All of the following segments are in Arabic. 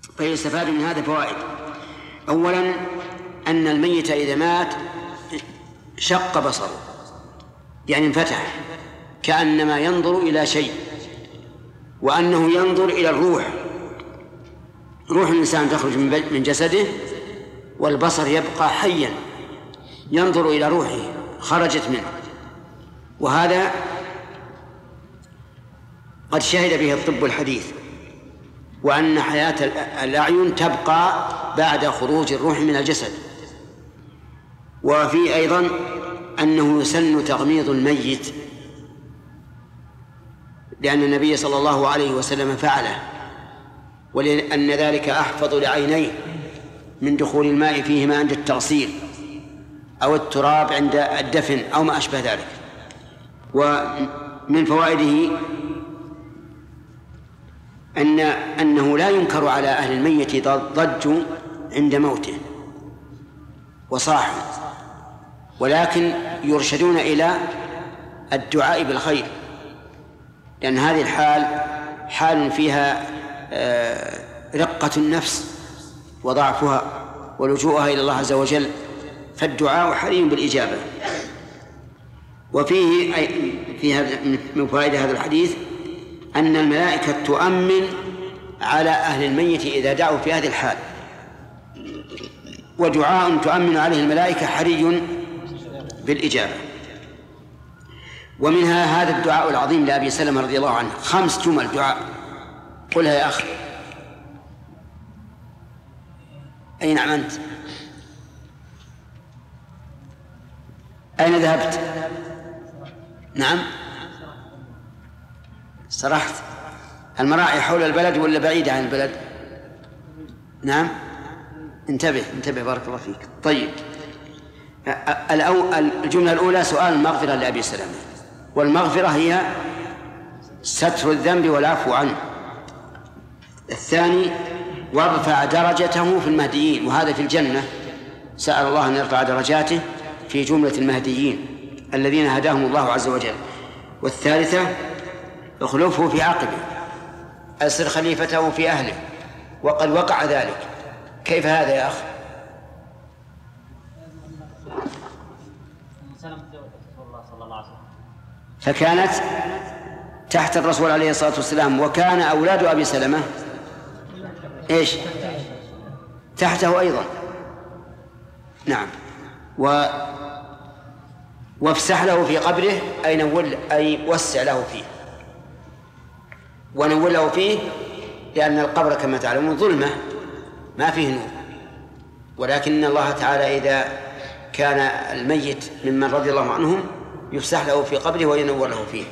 فيستفاد من هذا فوائد. أولا أن الميت إذا مات شق بصره، يعني انفتح كأنما ينظر إلى شيء، وأنه ينظر إلى الروح، روح الإنسان تخرج من جسده والبصر يبقى حيا ينظر إلى روحه خرجت منه، وهذا قد شهد به الطب الحديث، وأن حياة الأعين تبقى بعد خروج الروح من الجسد. وفي أيضا أنه يسن تغميض الميت، لأن النبي صلى الله عليه وسلم فعله، ولأن ذلك أحفظ لعينيه من دخول الماء فيهما عند التغسيل أو التراب عند الدفن أو ما أشبه ذلك. ومن فوائده أنه لا ينكر على أهل الميت ضج عند موته وصاحوا، ولكن يرشدون إلى الدعاء بالخير، لأن هذه الحال حال فيها رقة النفس وضعفها ولجوءها إلى الله عز وجل، فالدعاء حري بالإجابة. وفيه من فوائد هذا الحديث أن الملائكة تؤمن على أهل الميت إذا دعوا في هذه الحال، ودعاء تؤمن عليه الملائكة حري بالإجابة. ومنها هذا الدعاء العظيم لأبي سلمة رضي الله عنه، 5 جمل دعاء، قلها يا أخي. أين أنت؟ أين ذهبت؟ نعم سرحت. المراعي حول البلد ولا بعيدة عن البلد؟ نعم انتبه بارك الله فيك. طيب، الجملة الأولى سؤال المغفرة لأبي سلمة، والمغفرة هي ستر الذنب والعفو عنه. الثاني وارفع درجته في المهديين، وهذا في الجنة، سأل الله أن يرفع درجاته في جملة المهديين الذين هداهم الله عز وجل. والثالثة اخلفه في عقبه، أسر خليفته في أهله، وقد وقع ذلك. كيف هذا يا أخ؟ فكانت تحت الرسول عليه الصلاة والسلام، وكان أولاد أبي سلمة إيش؟ تحته أيضا. نعم. وافسح له في قبره، أي وسع له فيه، ونور له فيه، لأن القبر كما تعلمون ظلمة ما فيه نور، ولكن الله تعالى إذا كان الميت ممن رضي الله عنهم يفسح له في قبره وينور له فيه.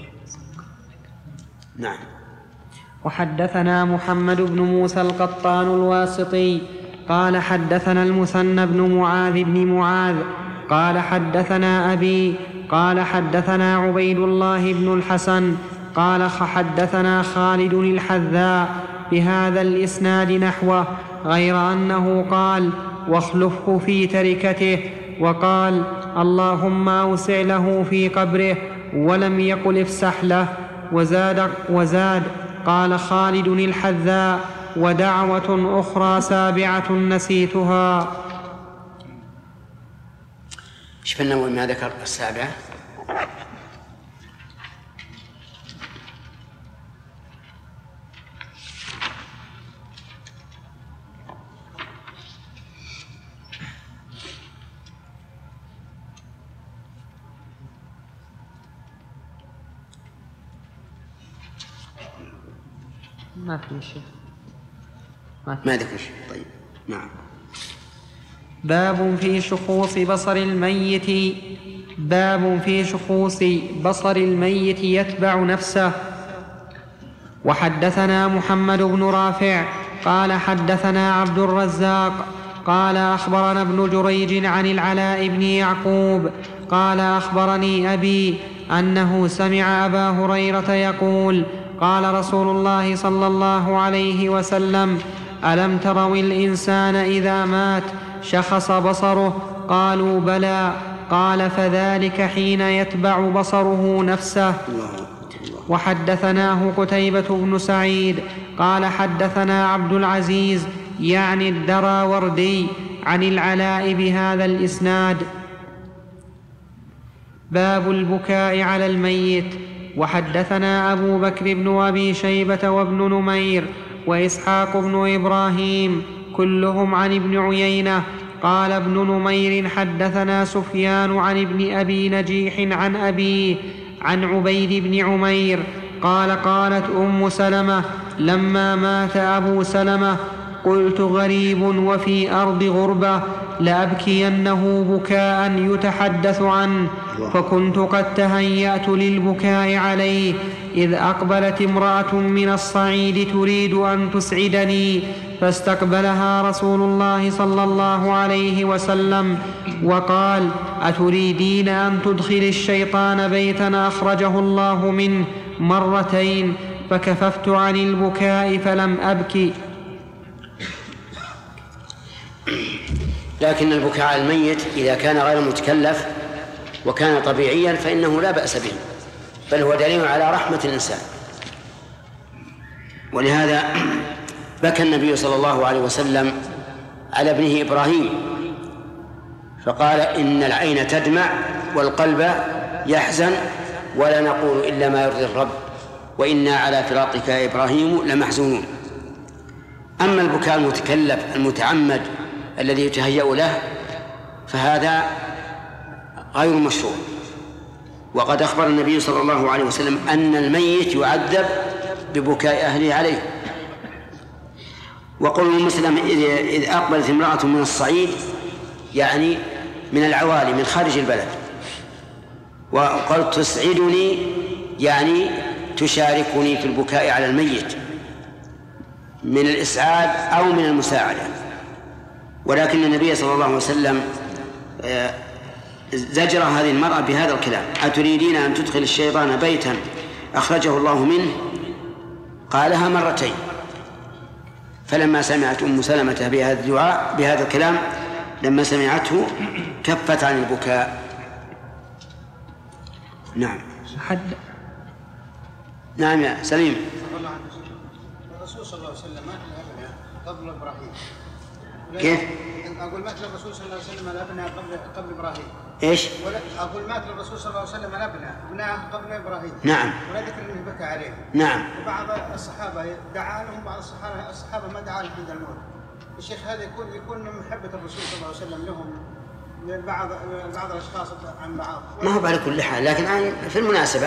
نعم. وحدثنا محمد بن موسى القطان الواسطي قال حدثنا المثنى بن معاذ بن معاذ قال حدثنا أبي قال حدثنا عبيد الله بن الحسن قال حدثنا خالد الحذاء بهذا الإسناد نحوه، غير أنه قال واخلفه في تركته، وقال اللهم أوسع له في قبره، ولم يقل افسح له. وزاد قال خالد الحذاء ودعوة أخرى سابعة نسيتها. ايش في النووي ما ذكر السابعة؟ ما في شيء، ما ذكر شيء. طيب نعم. باب في شخوص بصر الميت، باب في شخوص بصر الميت يتبع نفسه. وحدثنا محمد بن رافع قال حدثنا عبد الرزاق قال أخبرنا ابن جريج عن العلاء بن يعقوب قال أخبرني أبي أنه سمع أبا هريرة يقول قال رسول الله صلى الله عليه وسلم ألم تروا الإنسان إذا مات شخص بصره؟ قالوا بلى. قال فذلك حين يتبع بصره نفسه. الله وحدثناه قتيبة بن سعيد قال حدثنا عبد العزيز يعني الدراوردي عن العلاء بهذا الإسناد. باب البكاء على الميت. وحدثنا أبو بكر بن أبي شيبة وابن نمير وإسحاق بن إبراهيم كلهم عن ابن عيينة. قال ابن نمير حدثنا سفيان عن ابن أبي نجيح عن أبيه عن عبيد بن عمير قال قالت أم سلمة لما مات أبو سلمة قلت غريب وفي أرض غربة لأبكينه بكاء يتحدث عنه، فكنت قد تهيأت للبكاء عليه إذ أقبلت امرأة من الصعيد تريد أن تسعدني، فاستقبلها رسول الله صلى الله عليه وسلم وقال أتريدين أن تدخل الشيطان بيتا أخرجه الله منه مرتين، فكففت عن البكاء فلم أبكي. لكن البكاء على الميت إذا كان غير متكلف وكان طبيعيا فإنه لا بأس به، بل هو دليل على رحمة الإنسان. ولهذا بكى النبي صلى الله عليه وسلم على ابنه إبراهيم فقال إن العين تدمع والقلب يحزن ولا نقول إلا ما يرضي الرب وإنا على فراقك يا إبراهيم لمحزونون. أما البكاء المتكلف المتعمد الذي يتهيأ له فهذا غير مشروع، وقد أخبر النبي صلى الله عليه وسلم أن الميت يعذب ببكاء أهله عليه. وقول مسلم إذ أقبلت امرأة من الصعيد يعني من العوالي من خارج البلد، وقالت تسعدني يعني تشاركني في البكاء على الميت من الإسعاد أو من المساعدة. ولكن النبي صلى الله عليه وسلم زجر هذه المرأة بهذا الكلام: أتريدين أن تدخل الشيطان بيتا أخرجه الله منه؟ قالها مرتين. فلما سمعت أم سلمة بهذا الدعاء بهذا الكلام لما سمعته كفت عن البكاء. نعم. نعم يا سليم. الرسول صلى الله عليه وسلم مات الأبناء قبل إبراهيم. كيف؟ أقول مات الرسول صلى الله عليه وسلم الأبناء قبل إبراهيم. إيش؟ أقول مات الرسول صلى الله عليه وسلم الأبناء قبل إبراهيم. نعم. ولا ذكر أنه بكى عليه. نعم. وبعض الصحابة دعا لهم، بعض الصحابة ما دعا لهم عند الموت. الشيخ هذا يكون من محبة الرسول صلى الله عليه وسلم لهم بعض الأشخاص عن بعض. ما هو على كل حال، لكن في المناسبة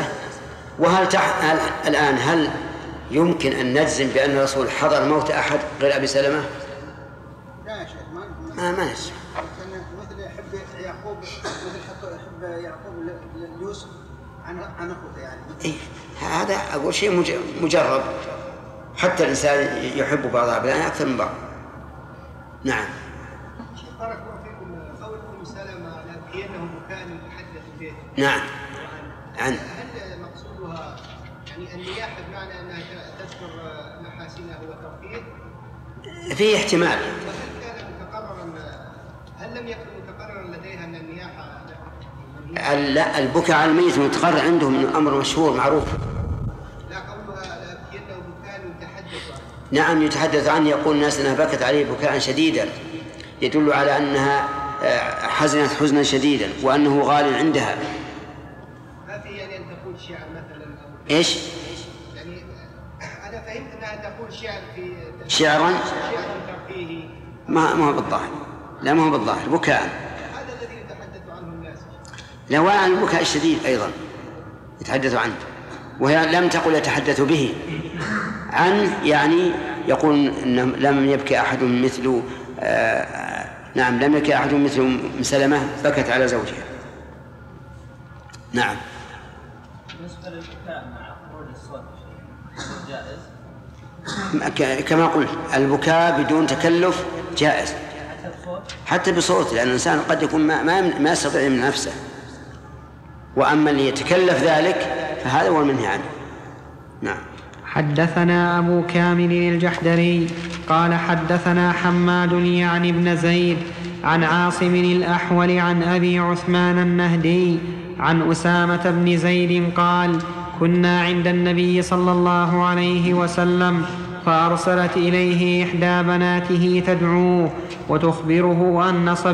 الآن هل يمكن أن نجزم بأن الرسول حضر موت أحد غير أبي سلمة؟ لا يا شيخ ما نجزم. مثل يحب يعقوب يوسف عن أخوته يعني. إيه هذا أقول شيء مجرب، حتى الإنسان يحب بعض أبنائه أكثر من بعض. نعم. شيخ بارك الله فيكم، قول أم سلمة لأبكينه بكاء يتحدث به. نعم. هل مقصودها يعني النياحة بمعنى أنها تذكر محاسنه وترفيه؟ فيه احتمال. وهل كان متقررا، هل لم يكن متقررا لديها أن النياحة لا، البكاء على الميت متقرر عندهم أمر مشهور معروف. لا، قولها لأبكينه بكاء يتحدث عنه. نعم يتحدث عنه، يقول الناس أنها بكت عليه بكاء شديدا يدل على أنها حزنت حزنا شديدا وأنه غال عندها. ما في يعني أن تقول شعر مثلا؟ إيش؟ يعني أنا فهمت أنها تقول شعر في شعرا ترفيهي. ما هو بالظاهر. لا، ما هو بالظاهر، بكاء. هذا الذي يتحدث عنه الناس. لا، وعن البكاء الشديد أيضا يتحدث عنه، وهي لم تقل يتحدث به عنه، يعني يقول إن لم يبكي أحد مثل نعم لم يبكي أحد مثل أم سلمة بكت على زوجها. نعم. بالنسبة للبكاء مع خروج الصوت جائز؟ كما قلت البكاء بدون تكلف جائز حتى بصوت، لأن الإنسان قد يكون ما يستطيع من نفسه، وأما اللي يتكلف ذلك فهذا هو المنهي عنه. نعم. حدثنا أبو كامل الجحدري قال حدثنا حماد يعني بن زيد عن عاصم الأحول عن أبي عثمان النهدي عن أسامة بن زيد قال كنا عند النبي صلى الله عليه وسلم فأرسلت إليه إحدى بناته تدعوه وتخبره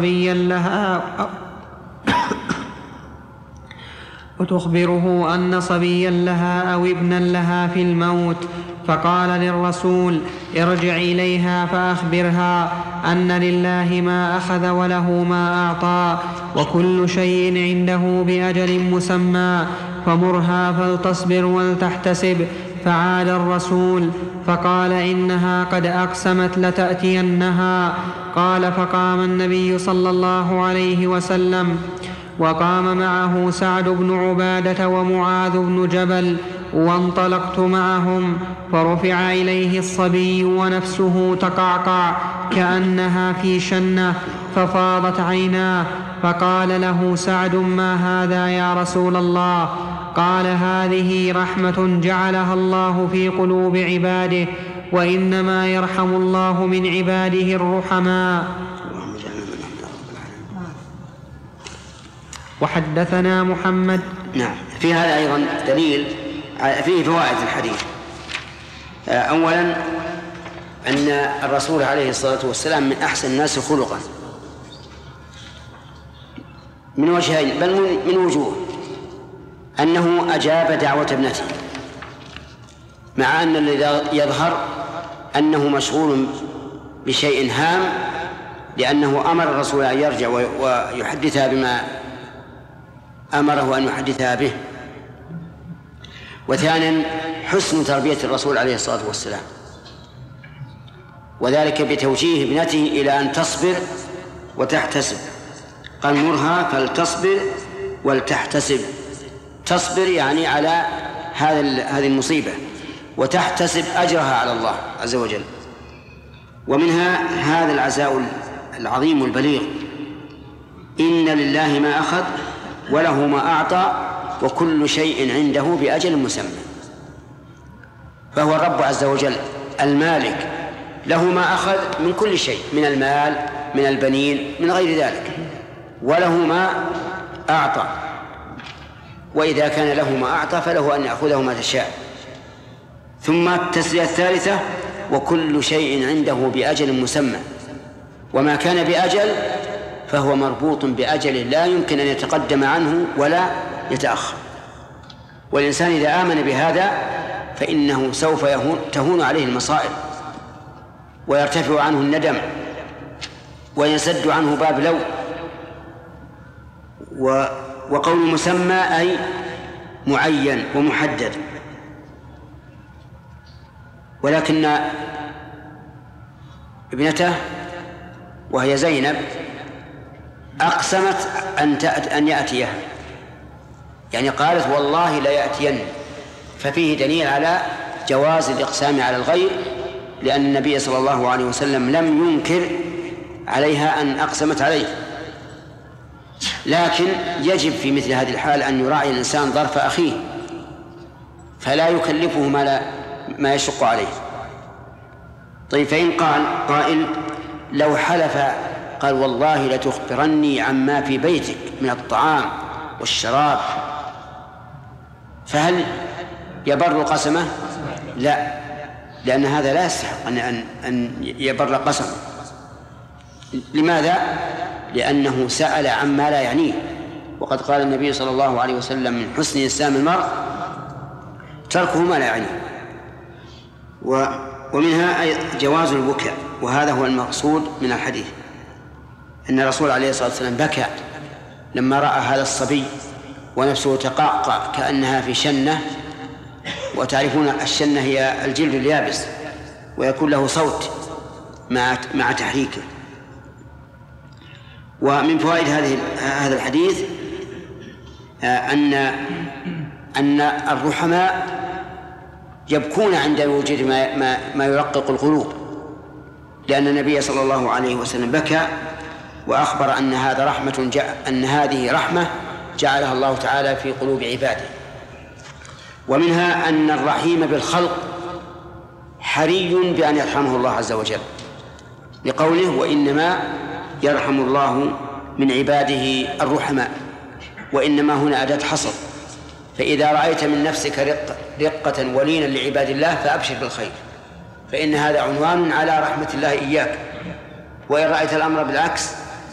أن صبيا لها أو ابنا لها في الموت، فقال للرسول: ارجع إليها فأخبرها أن لله ما أخذ وله ما أعطى وكل شيء عنده بأجل مسمى، فمرها فلتصبر ولتحتسب. فعاد الرسول فقال: إنها قد أقسمت لتأتينها. قال: فقام النبي صلى الله عليه وسلم وقام معه سعد بن عبادة ومعاذ بن جبل، وانطلقت معهم، فرفع إليه الصبي ونفسه تقعقع كأنها في شنة، ففاضت عيناه، فقال له سعد: ما هذا يا رسول الله؟ قال: هذه رحمة جعلها الله في قلوب عباده، وإنما يرحم الله من عباده الرحماء. وحدثنا محمد. نعم، في هذا أيضا دليل فيه فوائد الحديث. أولا أن الرسول عليه الصلاة والسلام من أحسن الناس خلقا من وجهين، بل من وجوه، أنه أجاب دعوة ابنته، مع أن الذي يظهر أنه مشغول بشيء هام، لأنه أمر الرسول أن يرجع ويحدثها بما أمره أن يحدثها به. وثانيا حسن تربية الرسول عليه الصلاة والسلام، وذلك بتوجيه ابنته إلى أن تصبر وتحتسب. قال: مرها فلتصبر ولتحتسب. تصبر يعني على هذه المصيبة، وتحتسب أجرها على الله عز وجل. ومنها هذا العزاء العظيم البليغ: إن لله ما أخذ وله ما أعطى وكل شيء عنده بأجل مسمى. فهو الرب عز وجل المالك، له ما أخذ من كل شيء، من المال، من البنين، من غير ذلك، وله ما أعطى، وإذا كان له ما أعطى فله أن يأخذه ما تشاء. ثم التسلية الثالثة: وكل شيء عنده بأجل مسمى. وما كان بأجل فهو مربوط بأجل لا يمكن أن يتقدم عنه ولا يتأخر. والإنسان إذا آمن بهذا فإنه سوف تهون عليه المصائب، ويرتفع عنه الندم، ويسد عنه باب لو. وقول مسمى أي معين ومحدد. ولكن ابنته وهي زينب أقسمت أن يأتيها، يعني قالت: والله لا يأتين. ففيه دليل على جواز الإقسام على الغير، لأن النبي صلى الله عليه وسلم لم ينكر عليها أن أقسمت عليه. لكن يجب في مثل هذه الحال أن يراعي الإنسان ظرف أخيه، فلا يكلفه ما يشق عليه. طيب، فإن قال قائل: لو حلف قال: والله لتخبرني عما في بيتك من الطعام والشراب، فهل يبر قسمه؟ لا، لأن هذا لا يستحق أن يبر قسمه. لماذا؟ لأنه سأل عما لا يعنيه، وقد قال النبي صلى الله عليه وسلم: من حسن إسلام المرء تركه ما لا يعنيه. ومنها جواز البكاء، وهذا هو المقصود من الحديث، أن الرسول عليه الصلاة والسلام بكى لما رأى هذا الصبي ونفسه تقعقع كأنها في شنة. وتعرفون الشنة هي الجلد اليابس، ويكون له صوت مع تحريكه. ومن فوائد هذا الحديث أن الرحماء يبكون عند وجود ما يرقق القلوب، لأن النبي صلى الله عليه وسلم بكى وأخبر أن هذه رحمة جعلها الله تعالى في قلوب عباده. ومنها أن الرحيم بالخلق حري بأن يرحمه الله عز وجل، لقوله: وإنما يرحم الله من عباده الرحماء. وإنما هنا أداة حصر، فإذا رأيت من نفسك رقة ولينا لعباد الله فأبشر بالخير، فإن هذا عنوان على رحمة الله إياك. وإن رأيت الأمر بالعكس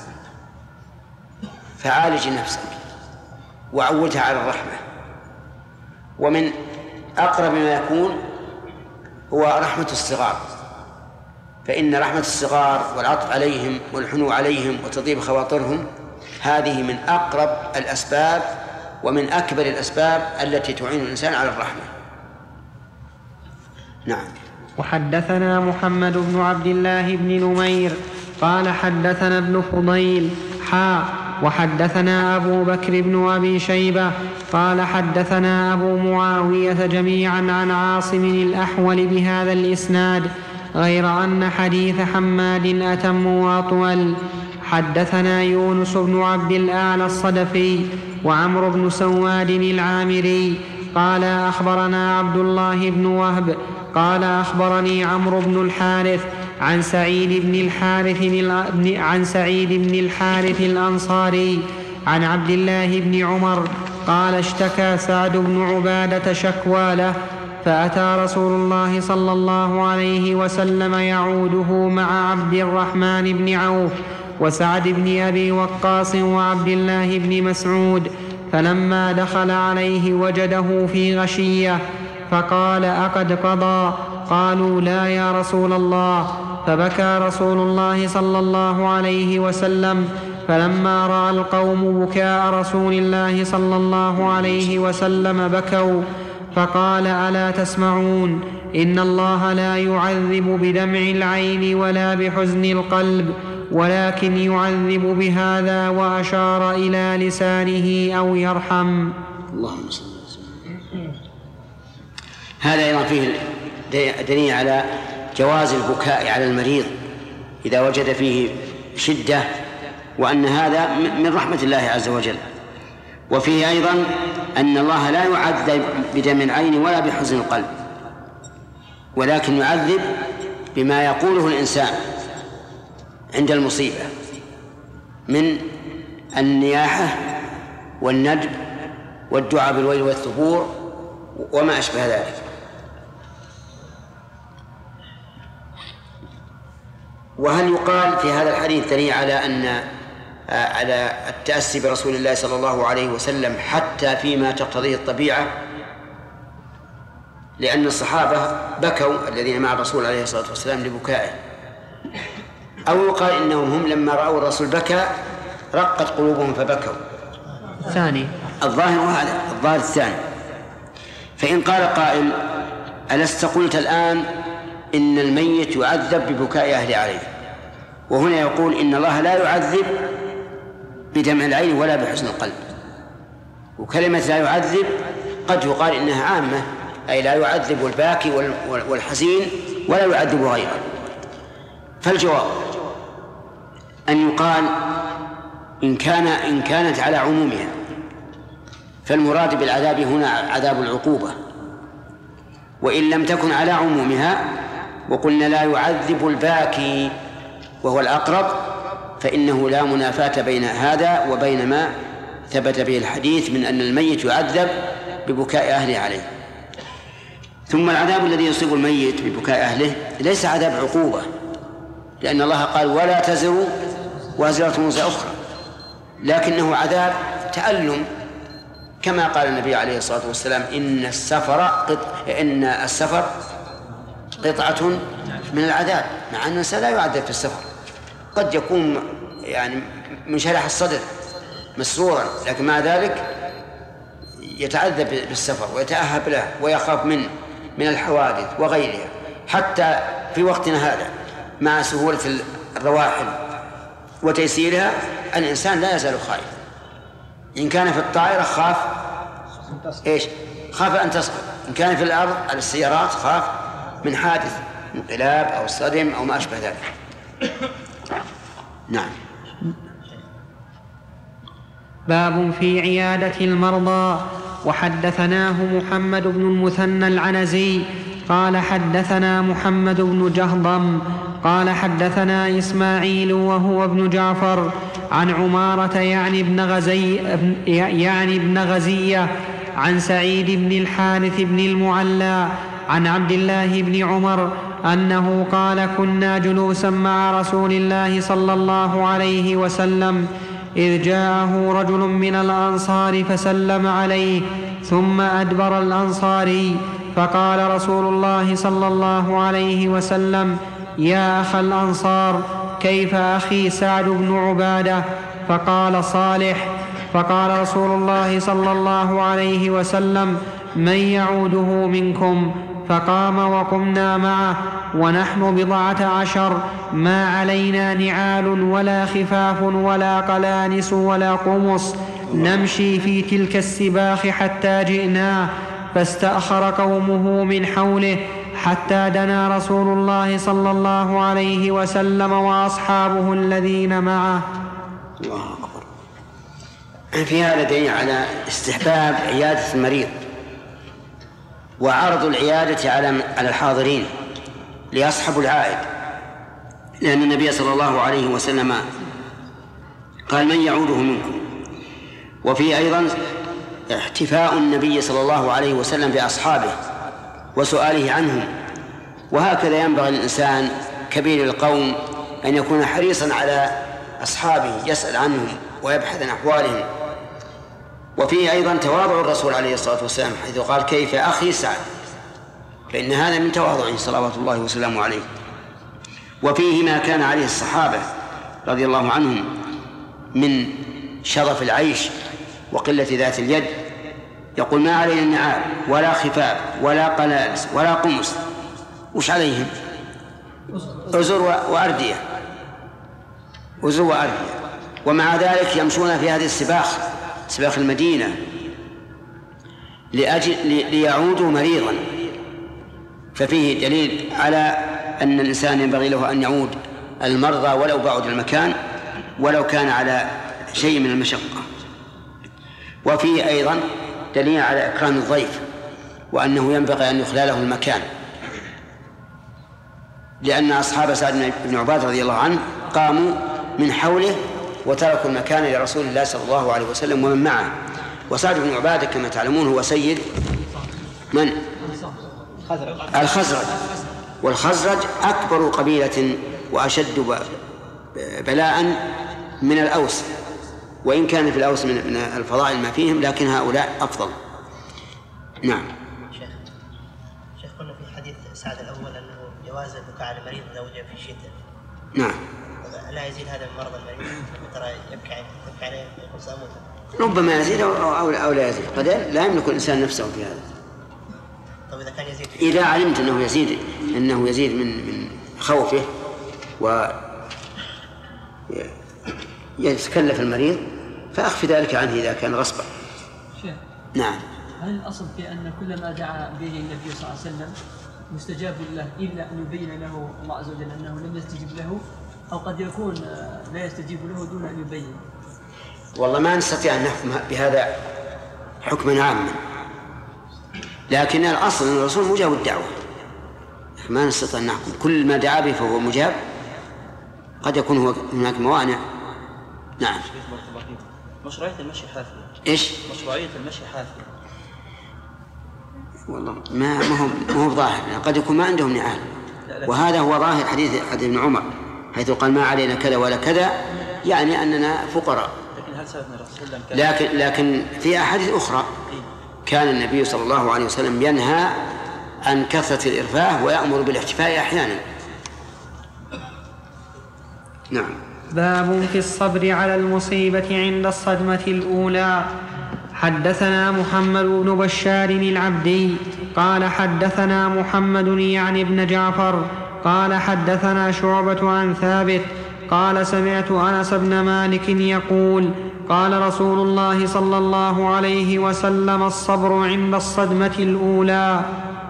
فعالج نفسك وعودها على الرحمة. ومن أقرب ما يكون هو رحمة الصغار، فإن رحمة الصغار والعطف عليهم والحنو عليهم وتطيب خواطرهم هذه من أقرب الأسباب ومن أكبر الأسباب التي تعين الإنسان على الرحمة. نعم. وحدثنا محمد بن عبد الله بن نمير قال حدثنا ابن فضيل وحدثنا أبو بكر بن أبي شيبة قال حدثنا أبو معاوية جميعا عن عاصم الأحول بهذا الإسناد، غير أن حديث حماد أتم وأطول. حدثنا يونس بن عبد الأعلى الصدفي وعمرو بن سواد العامري قال أخبرنا عبد الله بن وهب قال أخبرني عمرو بن الحارث عن سعيد بن الحارث الأنصاري عن عبد الله بن عمر قال اشتكى سعد بن عبادة شكوى له، فأتى رسول الله صلى الله عليه وسلم يعوده مع عبد الرحمن بن عوف وسعد بن أبي وقاص وعبد الله بن مسعود، فلما دخل عليه وجده في غشية فقال أقد قضى؟ قالوا لا يا رسول الله. فبكى رسول الله صلى الله عليه وسلم، فلما رأى القوم بكاء رسول الله صلى الله عليه وسلم بكوا، فقال ألا تسمعون؟ إن الله لا يعذب بدمع العين ولا بحزن القلب، ولكن يعذب بهذا، وأشار إلى لسانه أو يرحم. اللهم صل وسلم. هذا أيضا فيه دليل على جواز البكاء على المريض إذا وجد فيه شدة، وأن هذا من رحمة الله عز وجل. وفيه أيضا أن الله لا يعذب بدم العين ولا بحزن القلب، ولكن يعذب بما يقوله الإنسان عند المصيبة من النياحة والندب والدعاء بالويل والثبور وما أشبه ذلك. وهل يقال في هذا الحديث دليل على التأسي برسول الله صلى الله عليه وسلم حتى فيما تقتضيه الطبيعة، لأن الصحابة بكوا الذين مع الرسول عليه الصلاة والسلام لبكائه، أو يقال إنهم هم لما رأوا الرسول بكى رقت قلوبهم فبكوا؟ ثاني الظاهر هذا، الظاهر الثاني. فإن قال قائل ألست قلت الآن إن الميت يعذب ببكاء أهل عليه، وهنا يقول إن الله لا يعذب بدمع العين ولا بحزن القلب. وكلمة لا يعذب قد يقال إنها عامة، أي لا يعذب الباكي والحزين ولا يعذب غيره. فالجواب أن يقال إن كانت على عمومها فالمراد بالعذاب هنا عذاب العقوبة، وإن لم تكن على عمومها وقلنا لا يعذب الباكي وهو الأقرب فإنه لا منافاة بين هذا وبين ما ثبت به الحديث من أن الميت يعذب ببكاء أهله عليه. ثم العذاب الذي يصيب الميت ببكاء أهله ليس عذاب عقوبة، لأن الله قال ولا تزر وازرة وزر أخرى، لكنه عذاب تألم، كما قال النبي عليه الصلاة والسلام إن السفر قطعة من العذاب، مع أن الإنسان لا يعذب في السفر، قد يكون يعني منشرح الصدر مسرورا، لكن مع ذلك يتعذب بالسفر ويتأهب له ويخاف من الحوادث وغيرها. حتى في وقتنا هذا مع سهولة الرواحل وتيسيرها الإنسان لا يزال خائف. إن كان في الطائرة خاف أن تسقط، إن كان في الأرض على السيارات خاف من حادث انقلاب أو صدم أو ما أشبه ذلك. نعم. باب في عيادة المرضى. وحدثناه محمد بن المثنى العنزي قال حدثنا محمد بن جهضم قال حدثنا إسماعيل وهو ابن جعفر عن عمارة يعني ابن غزية عن سعيد بن الحارث بن المعلى عن عبد الله بن عمر أنه قال: كنا جلوسا مع رسول الله صلى الله عليه وسلم إذ جاءه رجل من الأنصار فسلم عليه، ثم أدبر الأنصاري، فقال رسول الله صلى الله عليه وسلم: يا أخ الأنصار، كيف أخي سعد بن عبادة؟ فقال: صالح. فقال رسول الله صلى الله عليه وسلم: من يعوده منكم؟ فقام وقمنا معه ونحن 14، ما علينا نعال ولا خفاف ولا قلانس ولا قمص، نمشي في تلك السباخ حتى جئناه، فاستأخر قومه من حوله حتى دنا رسول الله صلى الله عليه وسلم وأصحابه الذين معه. الله أكبر. في هذا دليل على استحباب عيادة المريض وعرض العيادة على الحاضرين ليصحبوا العائد، لأن النبي صلى الله عليه وسلم قال: من يعوده منكم. وفي أيضا احتفاء النبي صلى الله عليه وسلم بأصحابه وسؤاله عنهم، وهكذا ينبغي الإنسان كبير القوم أن يكون حريصا على أصحابه، يسأل عنهم ويبحث عن أحوالهم. وفيه أيضا تواضع الرسول عليه الصلاة والسلام حيث قال: كيف أخي سعد، فإن هذا من تواضعه صلوات الله وسلامه عليه. وفيه ما كان عليه الصحابة رضي الله عنهم من شرف العيش وقلة ذات اليد. يقول: ما علينا النعال ولا خفاف ولا قلالس ولا قمص. وش عليهم؟ أزر وأردية، أزر وأردية. ومع ذلك يمشون في هذه السباخ، سباخ المدينة، ليعودوا مريضا. ففيه دليل على أن الإنسان ينبغي له أن يعود المرضى ولو بعد المكان، ولو كان على شيء من المشقة. وفيه أيضا دليل على إكرام الضيف، وأنه ينبغي أن يخلى له المكان، لأن أصحاب سعد بن عبادة رضي الله عنه قاموا من حوله وتركوا المكان لرسول الله صلى الله عليه وسلم ومن معه. وسعد بن عبادة كما تعلمون هو سيد من؟ الخزرج. والخزرج أكبر قبيلة وأشد بلاء من الأوس، وإن كان في الأوس من الفضائل ما فيهم، لكن هؤلاء أفضل. نعم. شيخ، قلنا في حديث سعد الأول أنه جواز البكاء على المريض إذا وجد في الشتاء. نعم. لا يزيد هذا من مرض المريض؟ ترى يبكي عليه يقول سأموت. ربما يزيد أو لا يزيد، قد لا يملك الإنسان نفسه في هذا. طيب إذا كان يزيد، إذا علمت أنه يزيد من خوفه ويتكلف المريض فأخفي ذلك عنه إذا كان غصبا. نعم. هل الأصل في أن كل ما دعا به النبي صلى الله عليه وسلم مستجاب له إلا أن يبين له الله عز وجل أنه لم يستجب له، أو قد يكون لا يستجيب له دون أن يبين؟ والله ما نستطيع أن نحكم بهذا حكما عاما، لكن الأصل أن الرسول مجاب الدعوة، ما نستطيع أن نحكم كل ما دعا به فهو مجاب، قد يكون هناك موانع. نعم. مشروعية المشي حافية. إيش؟ مشروعية المشي حافية. والله ما هو ظاهر، قد يكون ما عندهم نعال، وهذا هو ظاهر حديث ابن عمر حيث قال: ما علينا كذا ولا كذا، يعني أننا فقراء. لكن هل سببنا الرسول لكن في أحاديث أخرى كان النبي صلى الله عليه وسلم ينهى عن كثرة الإرفاه ويأمر بالاحتفاء أحيانا. نعم. باب في الصبر على المصيبة عند الصدمة الأولى. حدثنا محمد بن بشار العبدي قال حدثنا محمد يعني بن جعفر قال حدثنا شعبة عن ثابت قال سمعت أنس بن مالك يقول: قال رسول الله صلى الله عليه وسلم: الصبر عند الصدمة الأولى.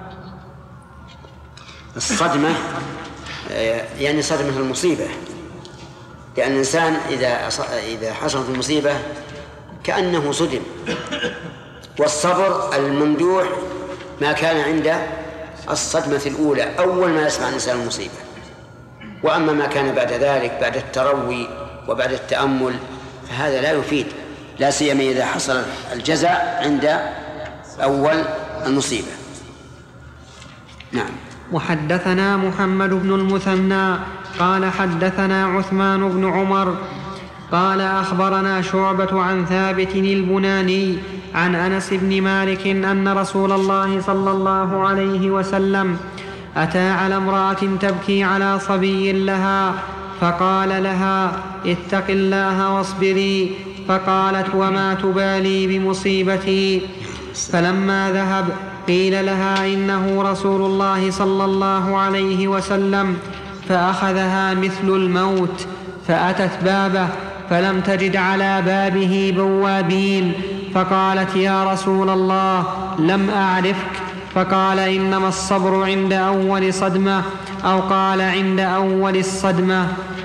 الصدمة يعني صدمة المصيبة، لأن الإنسان إذا حصلت المصيبة كأنه صدم. والصبر الممدوح ما كان عند الصدمة الأولى، أول ما يسمع الإنسان المصيبة. وأما ما كان بعد ذلك، بعد التروي وبعد التأمل، فهذا لا يفيد، لا سيما إذا حصل الجزع عند أول المصيبة. نعم. وحدثنا محمد بن المثنى قال حدثنا عثمان بن عمر قال أخبرنا شعبة عن ثابت البناني عن أنس بن مالك أن رسول الله صلى الله عليه وسلم أتى على امرأة تبكي على صبي لها فقال لها اتق الله واصبري، فقالت وما تبالي بمصيبتي؟ فلما ذهب قيل لها إنه رسول الله صلى الله عليه وسلم، فأخذها مثل الموت، فأتت بابه فلم تجد على بابه بوابين، فقالت يا رسول الله لم أعرفك، فقال إنما الصبر عند أول صدمة، أو قال عند أول الصدمة.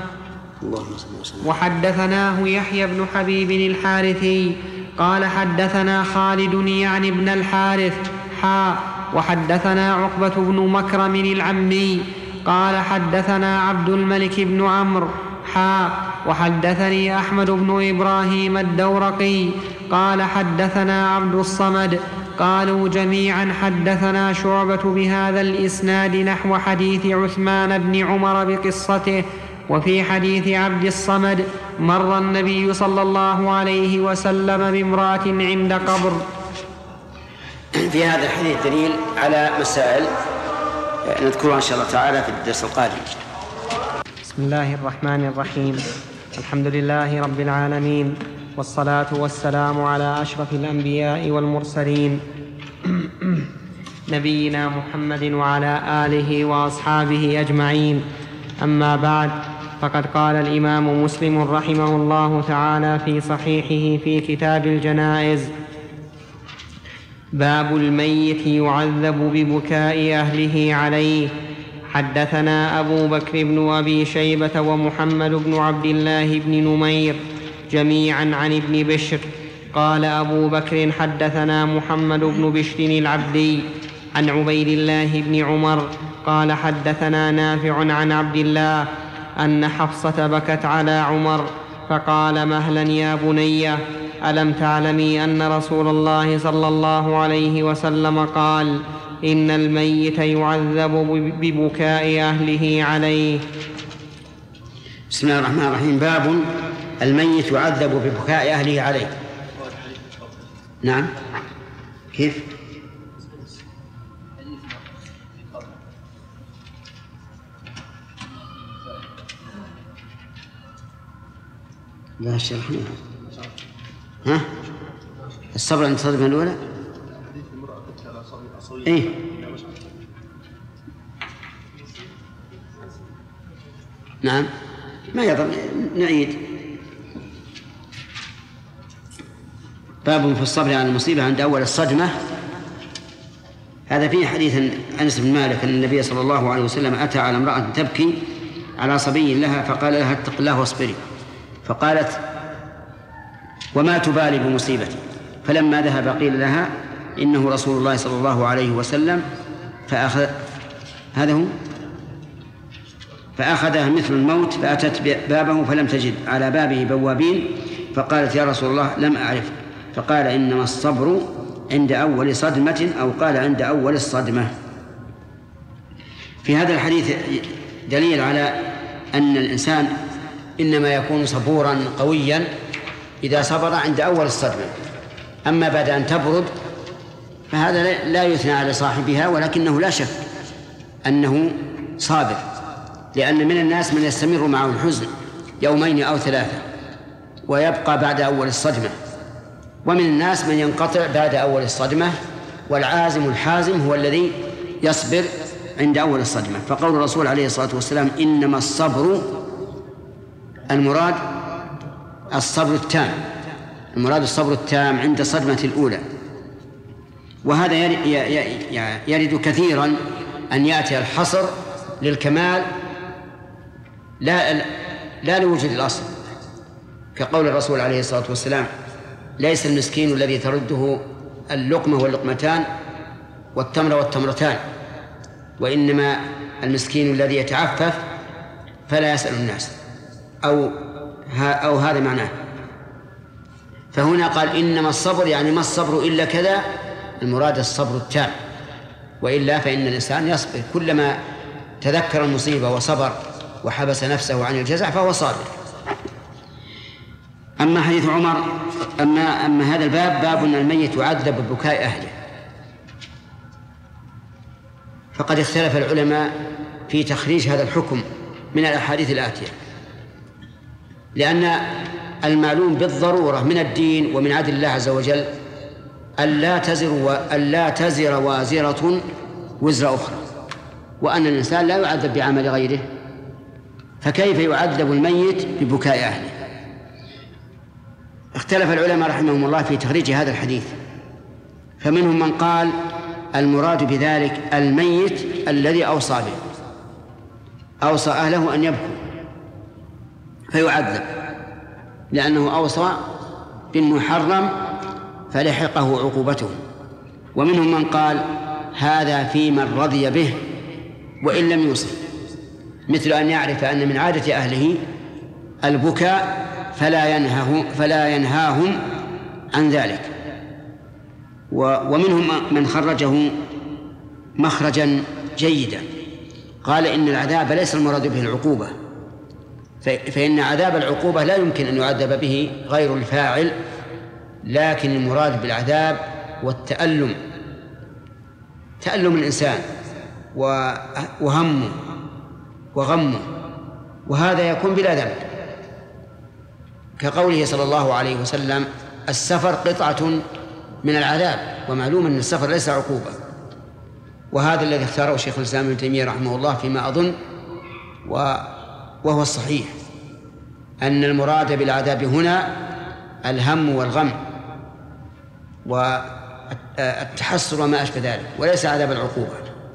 وحدثناه يحيى بن حبيب الحارثي قال حدثنا خالد يعني ابن الحارث وحدثنا عقبة بن مكرم العمي قال حدثنا عبد الملك بن عمرو وحدثني أحمد بن إبراهيم الدورقي قال حدثنا عبد الصمد قالوا جميعا حدثنا شعبة بهذا الإسناد نحو حديث عثمان بن عمر بقصته. وفي حديث عبد الصمد مر النبي صلى الله عليه وسلم بامرأة عند قبر. في هذا الحديث دليل على مسائل نذكرها إن شاء الله تعالى في الدرس القادم. بسم الله الرحمن الرحيم. الحمد لله رب العالمين، والصلاة والسلام على أشرف الأنبياء والمرسلين نبينا محمد وعلى آله وأصحابه أجمعين. أما بعد، فقد قال الإمام مسلم رحمه الله تعالى في صحيحه في كتاب الجنائز: باب الميت يعذب ببكاء أهله عليه. حدثنا أبو بكر بن أبي شيبة ومحمد بن عبد الله بن نمير جميعا عن ابن بشر. قال أبو بكر حدثنا محمد بن بشر العبدي عن عبيد الله بن عمر قال حدثنا نافع عن عبد الله أن حفصة بكت على عمر فقال: مهلا يا بني، ألم تعلمي أن رسول الله صلى الله عليه وسلم قال: إن الميت يعذب ببكاء أهله عليه. بسم الله الرحمن الرحيم. باب الميت يعذب ببكاء أهله عليه. نعم. كيف؟ لا شرحنا. ها؟ الصبر عند الصدمة الأولى؟ إيه؟ نعم، ما يضر، نعيد. باب في الصبر على المصيبة عند أول الصدمة. هذا فيه حديث أنس بن مالك أن النبي صلى الله عليه وسلم أتى على امرأة تبكي على صبي لها فقال لها: اتق الله واصبري. فقالت: وما تبالي بمصيبتي؟ فلما ذهب قيل لها: إنه رسول الله صلى الله عليه وسلم، فأخذها مثل الموت، فأتت بابه فلم تجد على بابه بوابين، فقالت: يا رسول الله لم أعرف. فقال: إنما الصبر عند أول صدمة، أو قال عند أول الصدمة. في هذا الحديث دليل على أن الإنسان إنما يكون صبورا قويا إذا صبر عند أول الصدمة. أما بعد أن تبرد فهذا لا يثنى على صاحبها، ولكنه لا شك أنه صابر، لأن من الناس من يستمر معه الحزن يومين أو ثلاثة ويبقى بعد أول الصدمة، ومن الناس من ينقطع بعد أول الصدمة، والعازم الحازم هو الذي يصبر عند أول الصدمة. فقول الرسول عليه الصلاة والسلام: إنما الصبر، المراد الصبر التام، المراد الصبر التام عند الصدمة الأولى. وهذا يرد كثيرا أن يأتي الحصر للكمال لا لوجود الأصل، كقول الرسول عليه الصلاة والسلام: ليس المسكين الذي ترده اللقمة واللقمتان والتمر والتمرتان، وإنما المسكين الذي يتعفف فلا يسأل الناس، أو هذا معناه. فهنا قال: إنما الصبر، يعني ما الصبر إلا كذا، المراد الصبر التام، وإلا فإن الإنسان يصبر كلما تذكر المصيبة وصبر وحبس نفسه عن الجزع فهو صابر. أما حديث عمر أما هذا الباب باب أن الميت يعذب ببكاء أهله، فقد اختلف العلماء في تخريج هذا الحكم من الأحاديث الآتية، لأن المعلوم بالضرورة من الدين ومن عدل الله عز وجل ألا تزر وازرة وزر أخرى، وأن الإنسان لا يعذب بعمل غيره، فكيف يعذب الميت ببكاء أهله؟ اختلف العلماء رحمهم الله في تخريج هذا الحديث، فمنهم من قال المراد بذلك الميت الذي أوصى به، أوصى أهله أن يبكوا فيعذب لأنه أوصى بالمحرم فلحقه عقوبته. ومنهم من قال هذا في من رضي به وإن لم يوصي، مثل أن يعرف أن من عادة أهله البكاء فلا ينهاهم عن ذلك. ومنهم من خرجه مخرجا جيدا، قال إن العذاب ليس المراد به العقوبة، فإن عذاب العقوبة لا يمكن أن يعذب به غير الفاعل، لكن المراد بالعذاب والتألم، تألم الإنسان وهمه وغمه، وهذا يكون بلا ذنب، كقوله صلى الله عليه وسلم السفر قطعة من العذاب، ومعلوم أن السفر ليس عقوبة. وهذا الذي اختاره شيخ الإسلام ابن تيمية رحمه الله فيما أظن وهو الصحيح، أن المراد بالعذاب هنا الهم والغم والتحسر وما أشبه ذلك، وليس عذاب العقوبة.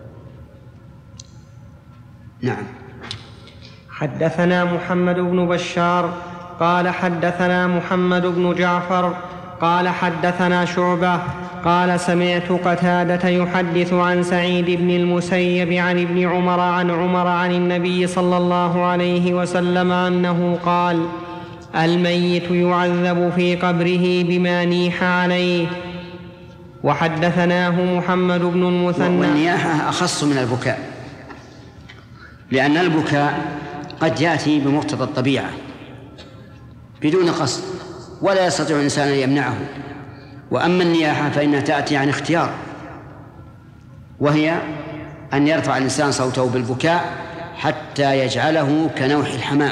نعم. حدثنا محمد بن بشار قال حدثنا محمد بن جعفر قال حدثنا شعبة قال سمعت قتادة يحدث عن سعيد بن المسيب عن ابن عمر عن النبي صلى الله عليه وسلم أنه قال الميت يعذب في قبره بما نيح عليه. وحدثناه محمد بن المثنى. والنياحة أخص من البكاء، لأن البكاء قد يأتي بمقتضى الطبيعة بدون قصد ولا يستطيع الإنسان أن يمنعه، وأما النياحة فإنها تأتي عن اختيار، وهي أن يرفع الإنسان صوته بالبكاء حتى يجعله كنوح الحمام،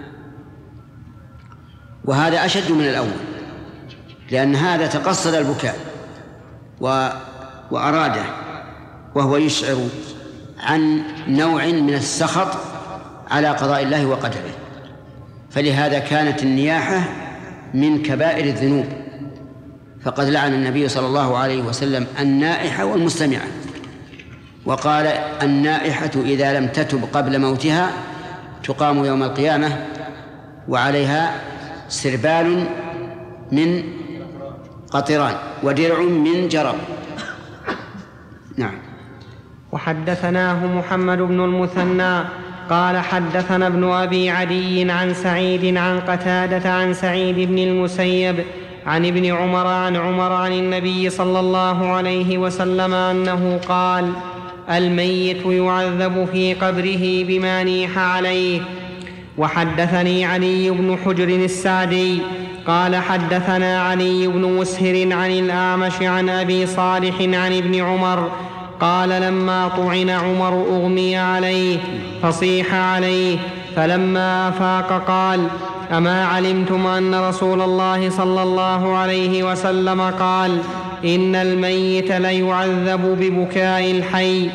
وهذا أشد من الأول، لأن هذا تقصد البكاء وأراده، وهو يشعر عن نوع من السخط على قضاء الله وقدره. فلهذا كانت النياحة من كبائر الذنوب، فقد لعن النبي صلى الله عليه وسلم النائحة والمستمعة، وقال النائحة إذا لم تتب قبل موتها تقام يوم القيامة وعليها سربال من قطران ودرع من جرب. نعم. وحدثناه محمد بن المثنى قال حدثنا ابن أبي عدي عن سعيد عن قتادة عن سعيد بن المسيب عن ابن عمر عن النبي صلى الله عليه وسلم أنه قال الميت يعذب في قبره بما نيح عليه. وحدثني علي بن حجر السعدي قال حدثنا علي بن مسهر عن الأعمش عن أبي صالح عن ابن عمر قال لما طعن عمر أغمي عليه فصيح عليه، فلما أفاق قال أما علمتم أن رسول الله صلى الله عليه وسلم قال إن الميت ليعذب ببكاء الحي.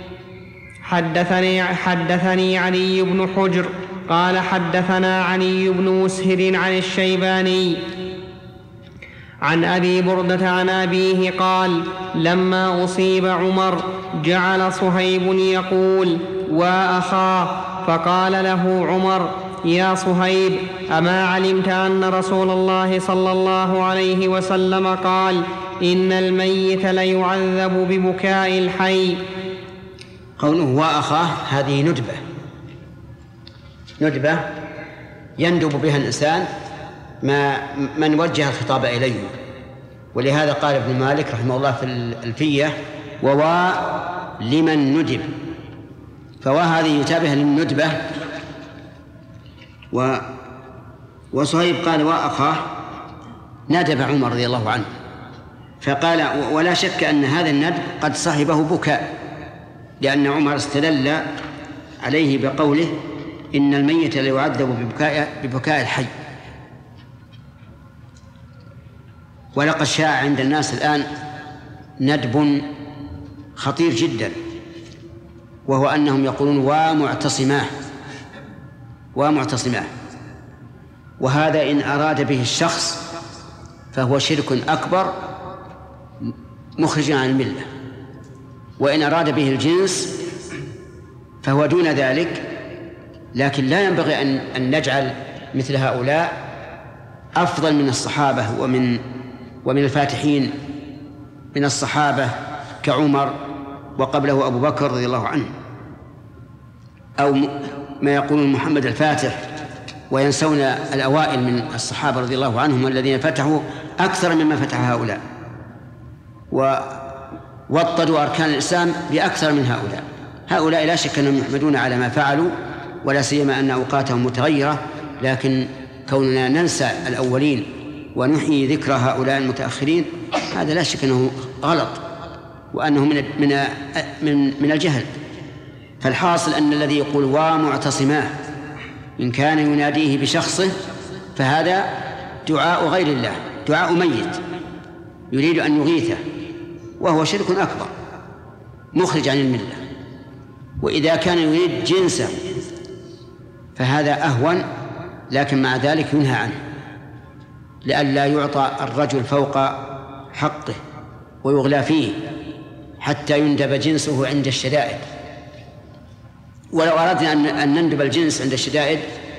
حدثني علي بن حجر قال حدثنا علي بن مسهر عن الشيباني عن أبي بردة عن أبيه قال لما أصيب عمر جعل صهيب يقول وأخاه، فقال له عمر يا صهيب أما علمت أن رسول الله صلى الله عليه وسلم قال إن الميت ليعذب ببكاء الحي. قوله وأخاه هذه ندبة يندب بها الإنسان من وجه الخطاب إليه، ولهذا قال ابن مالك رحمه الله في الألفية: ووا لمن ندب، فوا هذه يتابه للندبة. وصهيب قال: وأخاه ندب عمر رضي الله عنه، فقال: ولا شك أن هذا الندب قد صحبه بكاء، لأن عمر استدل عليه بقوله: إن الميت ليعذب ببكاء الحي. ولقد شاع عند الناس الآن ندب خطير جدا، وهو أنهم يقولون ومعتصماه، وهذا إن أراد به الشخص فهو شرك أكبر مخرج عن الملة، وإن أراد به الجنس فهو دون ذلك. لكن لا ينبغي أن نجعل مثل هؤلاء أفضل من الصحابة ومن الفاتحين من الصحابة كعمر وقبله أبو بكر رضي الله عنه، أو ما يقولون محمد الفاتح، وينسون الأوائل من الصحابة رضي الله عنهم الذين فتحوا أكثر مما فتح هؤلاء، ووطدوا أركان الإسلام بأكثر من هؤلاء لا شك أنهم يحمدون على ما فعلوا، ولا سيما أن أوقاتهم متغيرة، لكن كوننا ننسى الأولين ونحيي ذكر هؤلاء المتأخرين هذا لا شك أنه غلط، وأنه من الجهل. فالحاصل أن الذي يقول ومعتصماه إن كان يناديه بشخصه فهذا دعاء غير الله، دعاء ميت يريد أن يغيثه، وهو شرك أكبر مخرج عن الملة. وإذا كان يريد جنسه فهذا أهون، لكن مع ذلك ينهى عنه لئلا يعطى الرجل فوق حقه ويغلى فيه حتى يندب جنسه عند الشدائد. ولو أردنا أن نندب الجنس عند الشدائد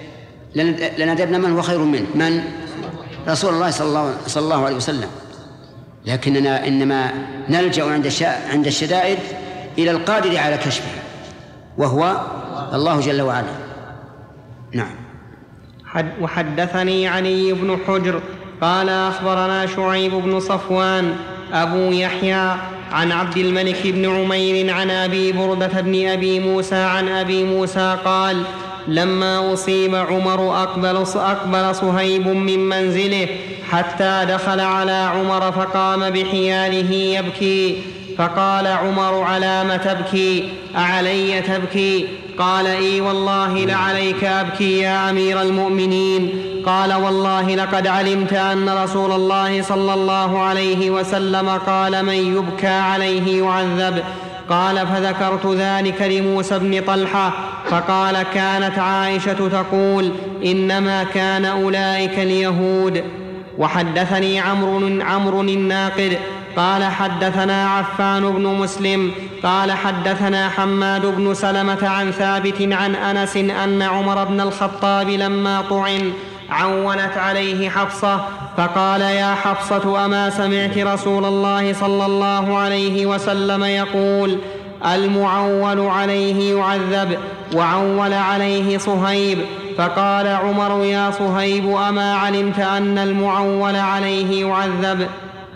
لندبنا من هو خير منه، من رسول الله صلى الله عليه وسلم، لكننا إنما نلجأ عند الشدائد إلى القادر على كشفه وهو الله جل وعلا. نعم. وحدثني علي بن حجر قال أخبرنا شعيب بن صفوان أبو يحيى عن عبد الملك بن عمير عن أبي بردة بن أبي موسى عن أبي موسى قال: لما أصيب عمر أقبل صهيب من منزله حتى دخل على عمر فقام بحياله يبكي، فقال عمر: على ما تبكي؟ أعلي تبكي؟ قال: إي والله لعليك أبكي يا أمير المؤمنين. قال: والله لقد علمت أن رسول الله صلى الله عليه وسلم قال: من يبكى عليه يعذب. قال: فذكرت ذلك لموسى بن طلحة فقال: كانت عائشة تقول: إنما كان أولئك اليهود. وحدثني عمرو الناقد قال: حدثنا عفان بن مسلم قال: حدثنا حماد بن سلمة عن ثابت عن أنس أن عمر بن الخطاب لما طعن عونت عليه حفصة فقال: يا حفصة، أما سمعت رسول الله صلى الله عليه وسلم يقول: المعول عليه يعذب؟ وعول عليه صهيب. فقال عمر: يا صهيب، أما علمت أن المعول عليه يعذب؟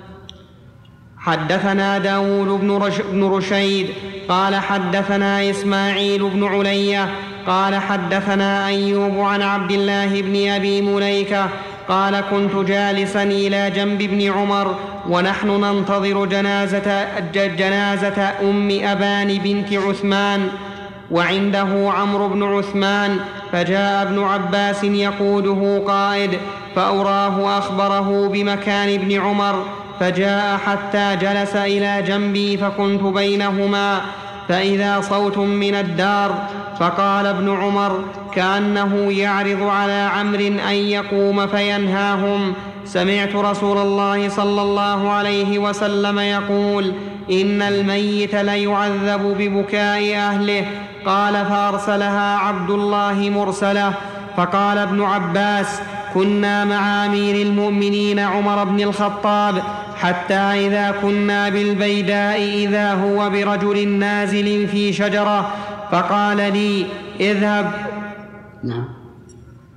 حدثنا داود بن رشيد قال: حدثنا إسماعيل بن علية قال: حدثنا أيوب عن عبد الله بن أبي مليكة قال: كنت جالسا إلى جنب ابن عمر ونحن ننتظر جنازة أم أبان بنت عثمان وعنده عمرو بن عثمان، فجاء ابن عباس يقوده قائد، فأراه أخبره بمكان ابن عمر، فجاء حتى جلس إلى جنبي فكنت بينهما، فإذا صوت من الدار، فقال ابن عمر كأنه يعرض على عمرو أن يقوم فينهاهم: سمعت رسول الله صلى الله عليه وسلم يقول: إن الميت ليعذب ببكاء أهله. قال: فأرسلها عبد الله مرسله. فقال ابن عباس: كنا مع أمير المؤمنين عمر بن الخطاب حتى إذا كنا بالبيداء إذا هو برجل نازل في شجرة، فقال لي: اذهب.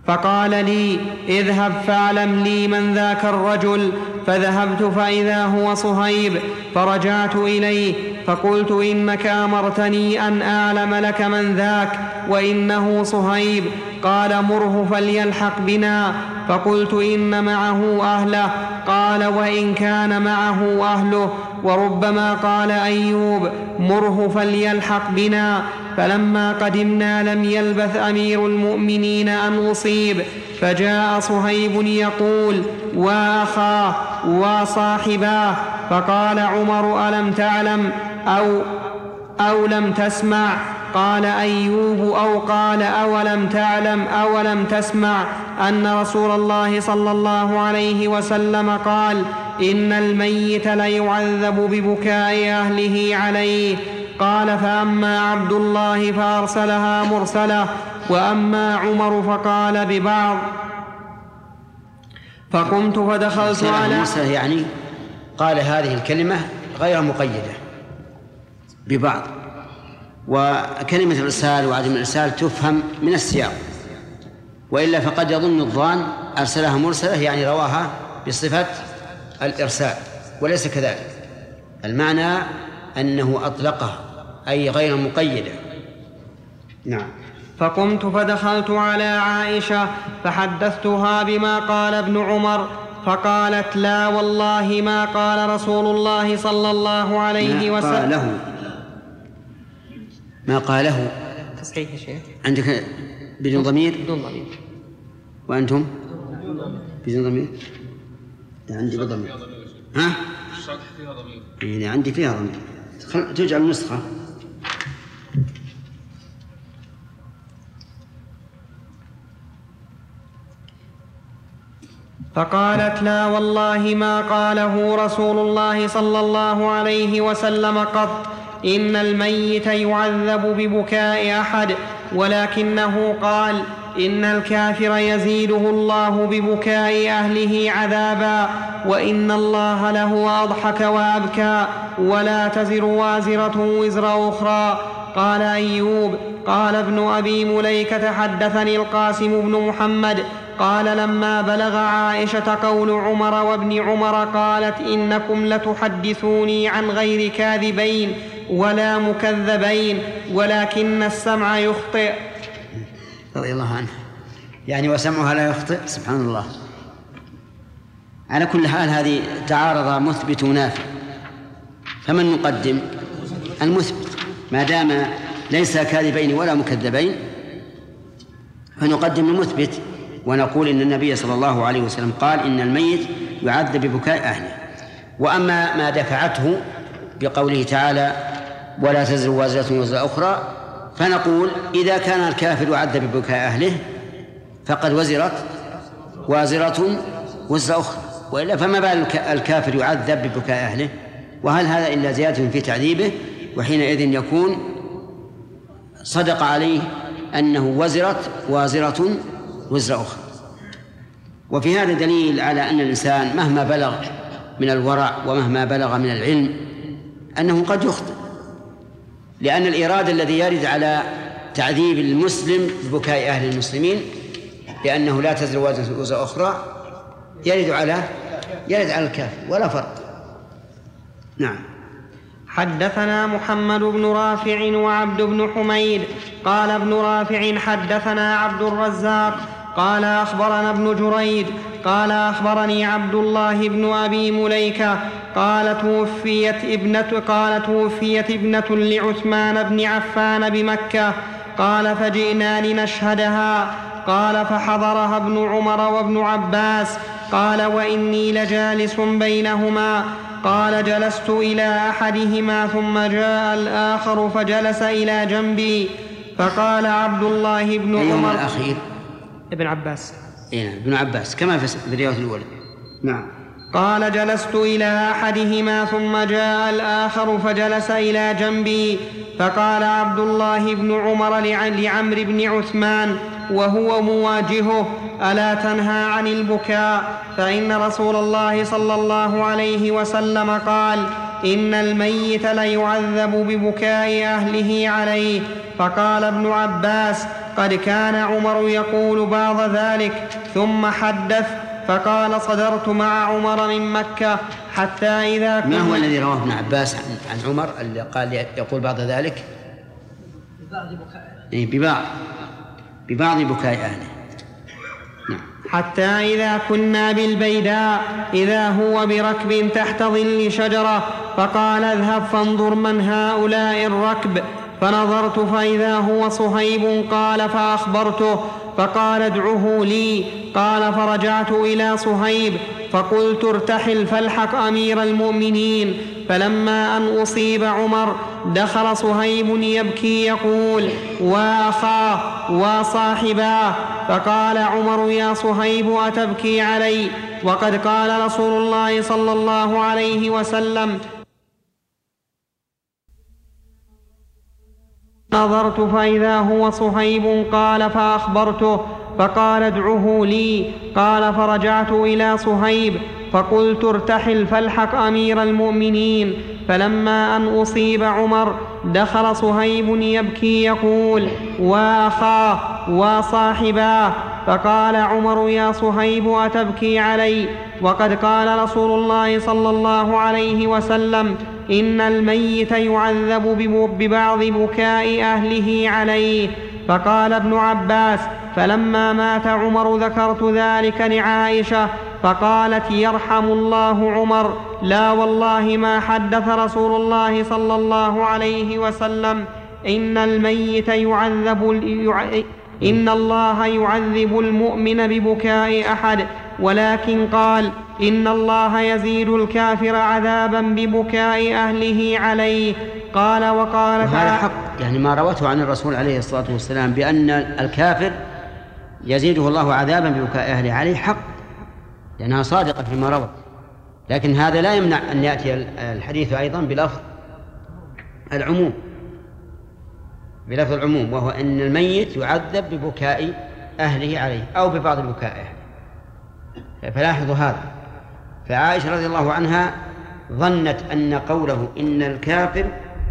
فقال لي: اذهب فاعلم لي من ذاك الرجل. فذهبت فإذا هو صهيب، فرجعت إليه فقلت: إنك أمرتني أن أعلم لك من ذاك، وإنه صهيب. قال: مره فليلحق بنا. فقلت: إن معه أهله. قال: وإن كان معه أهله. وربما قال أيوب: مره فليلحق بنا. فلما قدمنا لم يلبث أمير المؤمنين أن أصيب، فجاء صهيب يقول: وأخاه وصاحباه. فقال عمر: ألم تعلم أو لم تسمع؟ قال أيوب: أو قال: أولم تعلم أولم تسمع أن رسول الله صلى الله عليه وسلم قال: إن الميت ليعذب ببكاء أهله عليه. قال: فأما عبد الله فأرسلها مرسلة، وأما عمر فقال ببعض. فقمت فدخلت على مرسلة، يعني قال هذه الكلمة غير مقيدة ببعض، وكلمة الإرسال وعدم الإرسال تفهم من السياق، وإلا فقد يظن الظان أرسلها مرسلة يعني رواها بصفة الإرسال، وليس كذلك. المعنى أنه أطلقها أي غير مقيدة. نعم. فقمت فدخلت على عائشة فحدثتها بما قال ابن عمر، فقالت: لا والله ما قال رسول الله صلى الله عليه وسلم. ما قاله تصحيح يا شيخ. عندك بدون ضمير؟ بدون ضمير. وأنتم؟ بدون ضمير؟ عندي بضمير. ها؟ الشرح فيها ضمير. يعني عندي فيها ضمير. تجعل النسخة. فقالت: لا والله ما قاله رسول الله صلى الله عليه وسلم قط، إن الميت يعذب ببكاء أحد، ولكنه قال: إن الكافر يزيده الله ببكاء أهله عذابا، وإن الله له أضحك وأبكى، ولا تزر وازرة وزر أخرى. قال أيوب: قال ابن أبي مليكة: حدثني القاسم بن محمد قال: لما بلغ عائشة قول عمر وابن عمر قالت: إنكم لتحدثوني عن غير كاذبين ولا مكذبين، ولكن السمع يخطئ. رضي الله عنه، يعني وسمعها لا يخطئ. سبحان الله. على كل حال هذه تعارض مثبت ونافي، فمن نقدم؟ المثبت، ما دام ليس كاذبين ولا مكذبين فنقدم المثبت، ونقول إن النبي صلى الله عليه وسلم قال: إن الميت يعذب ببكاء أهله. وأما ما دفعته بقوله تعالى: ولا تزر وازرة وزر أخرى، فنقول: إذا كان الكافر يعذب ببكاء أهله فقد وزرت وازرة وزر أخرى، وإلا فما بال الكافر يعذب ببكاء أهله؟ وهل هذا إلا زيادة في تعذيبه؟ وحينئذ يكون صدق عليه أنه وزرت وازرة وزر أخرى. وفي هذا دليل على أن الإنسان مهما بلغ من الورع ومهما بلغ من العلم أنه قد يخطئ، لأن الإرادة الذي يرد على تعذيب المسلم ببكاء أهل المسلمين لأنه لا تزر وازرة وزر أخرى يرد على الكافر، ولا فرق. نعم. حدثنا محمد بن رافع وعبد بن حميد. قال ابن رافع: حدثنا عبد الرزاق قال: أخبرنا ابن جريج قال: أخبرني عبد الله بن أبي مليكة قال: توفيت ابنة لعثمان بن عفان بمكة. قال: فجئنا لنشهدها. قال: فحضرها ابن عمر وابن عباس. قال: وإني لجالس بينهما. قال: جلست إلى أحدهما ثم جاء الآخر فجلس إلى جنبي. فقال عبد الله بن عمر الأخير ابن عباس. ابن عباس كما في الرواية الأولى. نعم. قال: جلست إلى أحدهما ثم جاء الآخر فجلس إلى جنبي. فقال عبد الله بن عمر لعمرو بن عثمان وهو مواجهه: ألا تنهى عن البكاء؟ فإن رسول الله صلى الله عليه وسلم قال: إن الميت ليعذب ببكاء أهله عليه. فقال ابن عباس: قد كان عمر يقول بعض ذلك. ثم حدث فقال صدرت مع عمر من مكة حتى إذا كنت. ما هو الذي رواه ابن عباس عن عمر اللي قال يقول بعض ذلك؟ ببعض بكاء أهله. حتى إذا كنا بالبيداء إذا هو بركب تحت ظل شجرة، فقال اذهب فانظر من هؤلاء الركب. فنظرت فإذا هو صهيب قال فأخبرته، فقال ادعه لي. قال فرجعت إلى صهيب فقلت ارتحل فالحق أمير المؤمنين. فلما أن أصيب عمر دخل صهيب يبكي يقول وأخاه وصاحباه. فقال عمر يا صهيب أتبكي علي وقد قال رسول الله صلى الله عليه وسلم. نظرت فإذا هو صهيب قال فأخبرته، فقال ادعه لي. قال فرجعت إلى صهيب فقلت ارتحل فالحق أمير المؤمنين. فلما أن أصيب عمر دخل صهيب يبكي يقول وأخاه وصاحباه. فقال عمر يا صهيب أتبكي علي وقد قال رسول الله صلى الله عليه وسلم إن الميت يعذب ببعض بكاء أهله عليه. فقال ابن عباس فلما مات عمر ذكرت ذلك لعائشة فقالت يرحم الله عمر لا والله ما حدث رسول الله صلى الله عليه وسلم إن الميت إن الله يعذب المؤمن ببكاء أحد، ولكن قال إن الله يزيد الكافر عذابا ببكاء أهله عليه. قال وقال هذا حق، يعني ما روته عن الرسول عليه الصلاة والسلام بأن الكافر يزيده الله عذابا ببكاء أهله عليه حق، لأنها صادقة فيما روت. لكن هذا لا يمنع أن يأتي الحديث أيضا بلفظ العموم، وهو أن الميت يعذب ببكاء أهله عليه أو ببعض بكاء أهله. فلاحظوا هذا. فعائشة رضي الله عنها ظنت أن قوله إن الكافر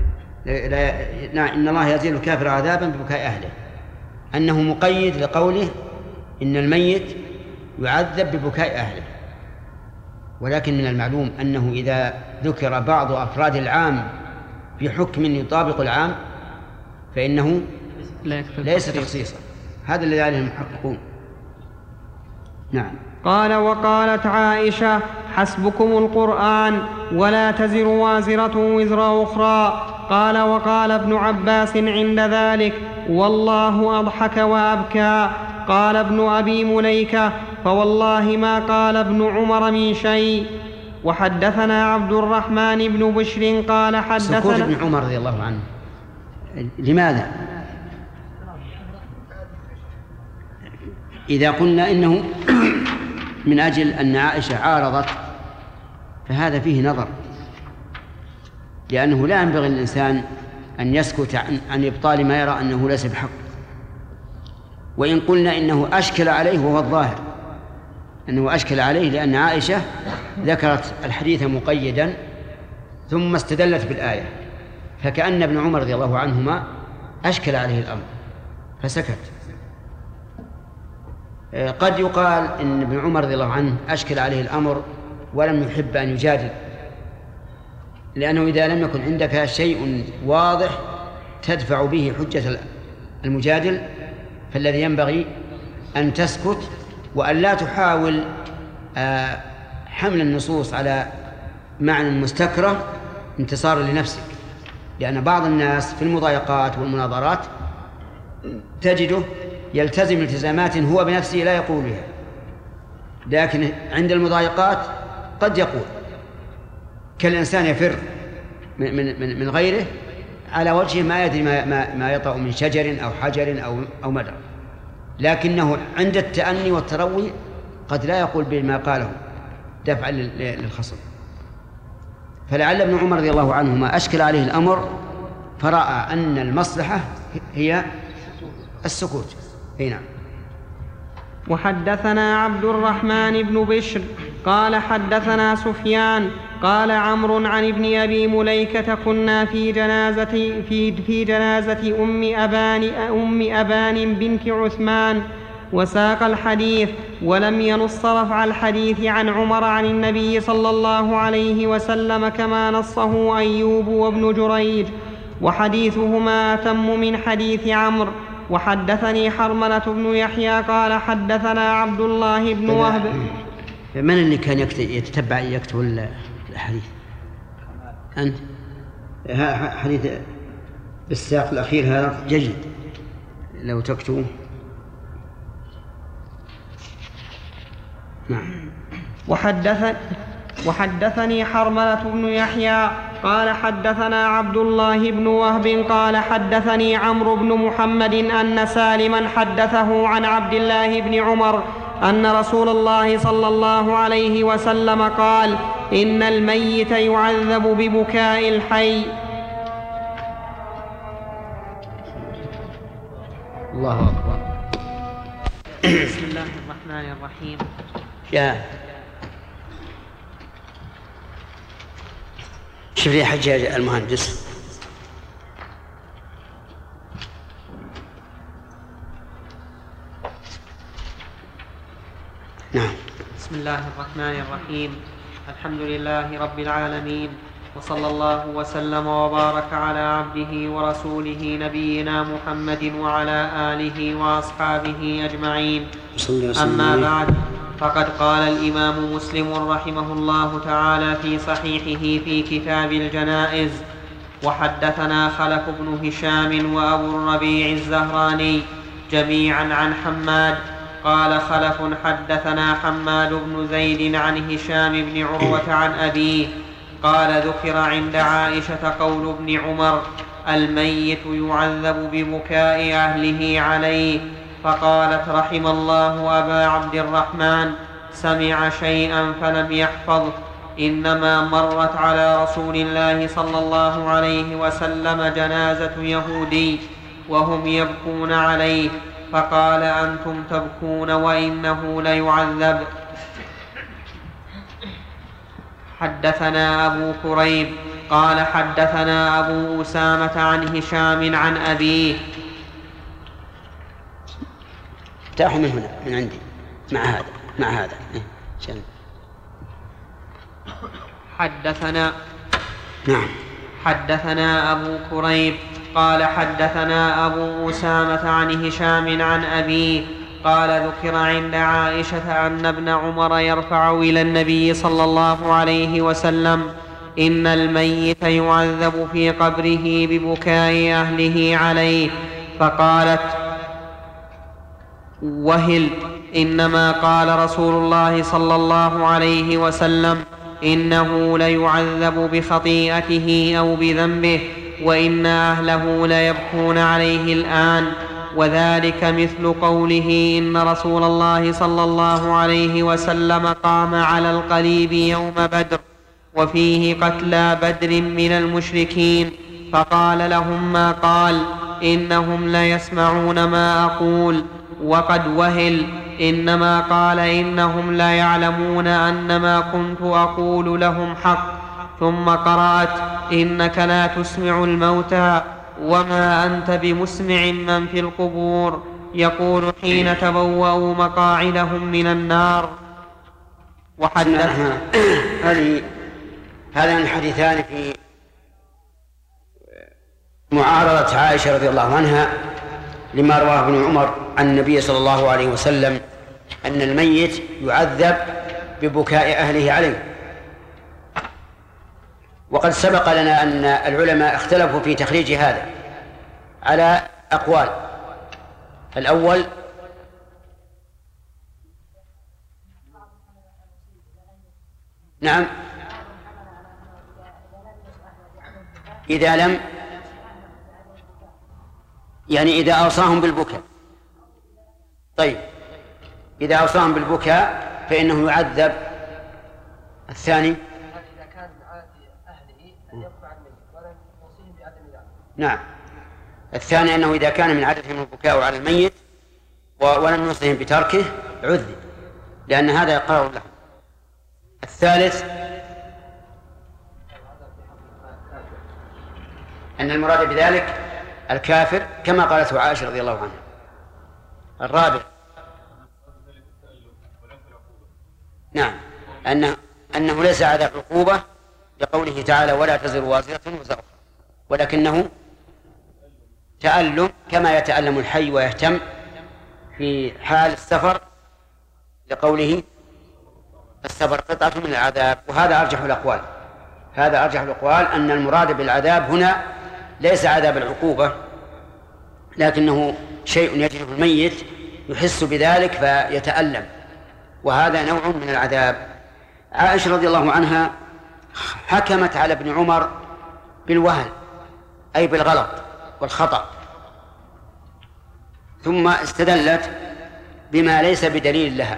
إن الله يزيد الكافر عذابا ببكاء أهله أنه مقيد لقوله إن الميت يعذب ببكاء أهله. ولكن من المعلوم أنه إذا ذكر بعض أفراد العام بحكم يطابق العام فإنه ليس تخصيصا. هذا الذي عليه المحققون. نعم. قال وقالت عائشة حسبكم القرآن ولا تزر وازرة وزر أخرى. قال وقال ابن عباس عند ذلك والله أضحك وأبكى. قال ابن أبي مليكة فوالله ما قال ابن عمر من شيء. وحدثنا عبد الرحمن بن بشر قال حدثنا سكوت ابن عمر رضي الله عنه لماذا؟ إذا قلنا إنه من أجل أن عائشة عارضت فهذا فيه نظر، لأنه لا ينبغي للإنسان أن يسكت عن إبطال ما يرى أنه ليس بحق. وإن قلنا إنه أشكل عليه وهو الظاهر أنه أشكل عليه لأن عائشة ذكرت الحديث مقيدا ثم استدلت بالآية، فكأن ابن عمر رضي الله عنهما أشكل عليه الأمر فسكت. قد يقال إن ابن عمر رضي الله عنه أشكل عليه الأمر ولم يحب أن يجادل، لأنه إذا لم يكن عندك شيء واضح تدفع به حجة المجادل فالذي ينبغي أن تسكت وأن لا تحاول حمل النصوص على معنى مستكره انتصارا لنفسك. لأن بعض الناس في المضايقات والمناظرات تجده يلتزم التزامات هو بنفسه لا يقولها، لكن عند المضايقات قد يقول، كالإنسان يفر من غيره على وجهه ما يدري ما يطأ من شجر أو حجر أو مدر، لكنه عند التأني والتروي قد لا يقول بما قاله دفعا للخصم. فلعل ابن عمر رضي الله عنهما أشكل عليه الأمر فرأى أن المصلحة هي السكوت. نعم. وحدثنا عبد الرحمن بن بشر قال حدثنا سفيان قال عمرو عن ابن أبي مليكة كنا في جنازة أم أبان بنت عثمان وساق الحديث ولم ينص رفع الحديث عن عمر عن النبي صلى الله عليه وسلم كما نصه أيوب وابن جريج، وحديثهما أتم من حديث عمرو. وحدثني حرملة بن يحيى قال حدثنا عبد الله بن وهب. من اللي كان يتتبع يكتب الحديث؟ أنت؟ حديث بالسياق الأخير هذا جيد لو تكتبه. نعم. وحدثني حرملة بن يحيى قال حدثنا عبد الله بن وهب قال حدثني عمرو بن محمد أن سالما حدثه عن عبد الله بن عمر أن رسول الله صلى الله عليه وسلم قال: إن الميت يعذب ببكاء الحي. الله أكبر. بسم الله الرحمن الرحيم. شوف لي حجاج المهندس. نعم. بسم الله الرحمن الرحيم. الحمد لله رب العالمين، وصلى الله وسلم وبارك على عبده ورسوله نبينا محمد وعلى آله وأصحابه أجمعين. أما بعد، فقد قال الإمام مسلم رحمه الله تعالى في صحيحه في كتاب الجنائز: وحدثنا خلف بن هشام وأبو الربيع الزهراني جميعا عن حماد قال خلف حدثنا حماد بن زيد عن هشام بن عروة عن أبيه قال: ذكر عند عائشة قول ابن عمر: الميت يعذب ببكاء أهله عليه، فقالت: رحم الله أبا عبد الرحمن، سمع شيئا فلم يحفظه، إنما مرت على رسول الله صلى الله عليه وسلم جنازة يهودي وهم يبكون عليه، فقال: أنتم تبكون وإنه ليعذب. حدثنا أبو كريب قال حدثنا أبو أسامة عن هشام عن أبيه. تأخذ من هنا من عندي مع هذا حدثنا أبو كريب قال حدثنا أبو أسامة عن هشام عن أبيه قال: ذكر عند عائشة أن ابن عمر يرفع إلى النبي صلى الله عليه وسلم: إن الميت يعذب في قبره ببكاء أهله عليه، فقالت: وهل، إنما قال رسول الله صلى الله عليه وسلم: إنه ليعذب بخطيئته أو بذنبه، وإن أهله ليبكون عليه الآن. وذلك مثل قوله: إن رسول الله صلى الله عليه وسلم قام على القليب يوم بدر وفيه قتلى بدر من المشركين، فقال لهم ما قال: إنهم ليسمعون ما أقول. وقد وهل، إنما قال: إنهم لا يعلمون أن ما كنت أقول لهم حق. ثم قرأت: إنك لا تسمع الموتى وما أنت بمسمع من في القبور، يقول حين تبوأوا مقاعدهم من النار. وحدثنا هذان الحديثان في معارضة عائشة رضي الله عنها لما رواه ابن عمر عن النبي صلى الله عليه وسلم أن الميت يعذب ببكاء أهله عليه. وقد سبق لنا أن العلماء اختلفوا في تخريج هذا على أقوال. الأول: نعم، إذا لم يعني إذا أوصاهم بالبكاء. طيب، إذا أوصاهم بالبكاء فإنه يعذب. الثاني: إذا كان من عادة أهله أن يبكوا عن الميت ولم يوصيهم بعدم ذلك. نعم. الثاني أنه إذا كان من عادتهم البكاء على الميت ولم يوصيهم بتركه عذب، لأن هذا يقرر له. الثالث أن المراد بذلك الكافر كما قالته عائشة رضي الله عنها. الرابع نعم أنه ليس عذاب عقوبة لقوله تعالى ولا تزر وازرة وزر أخرى، ولكنه تألم كما يتألم الحي ويهتم في حال السفر لقوله السفر قطعة من العذاب. وهذا أرجح الأقوال، هذا أرجح الأقوال أن المراد بالعذاب هنا ليس عذاب العقوبة، لكنه شيء يجري في الميت يحس بذلك فيتألم، وهذا نوع من العذاب. عائشة رضي الله عنها حكمت على ابن عمر بالوهن أي بالغلط والخطأ، ثم استدلت بما ليس بدليل لها.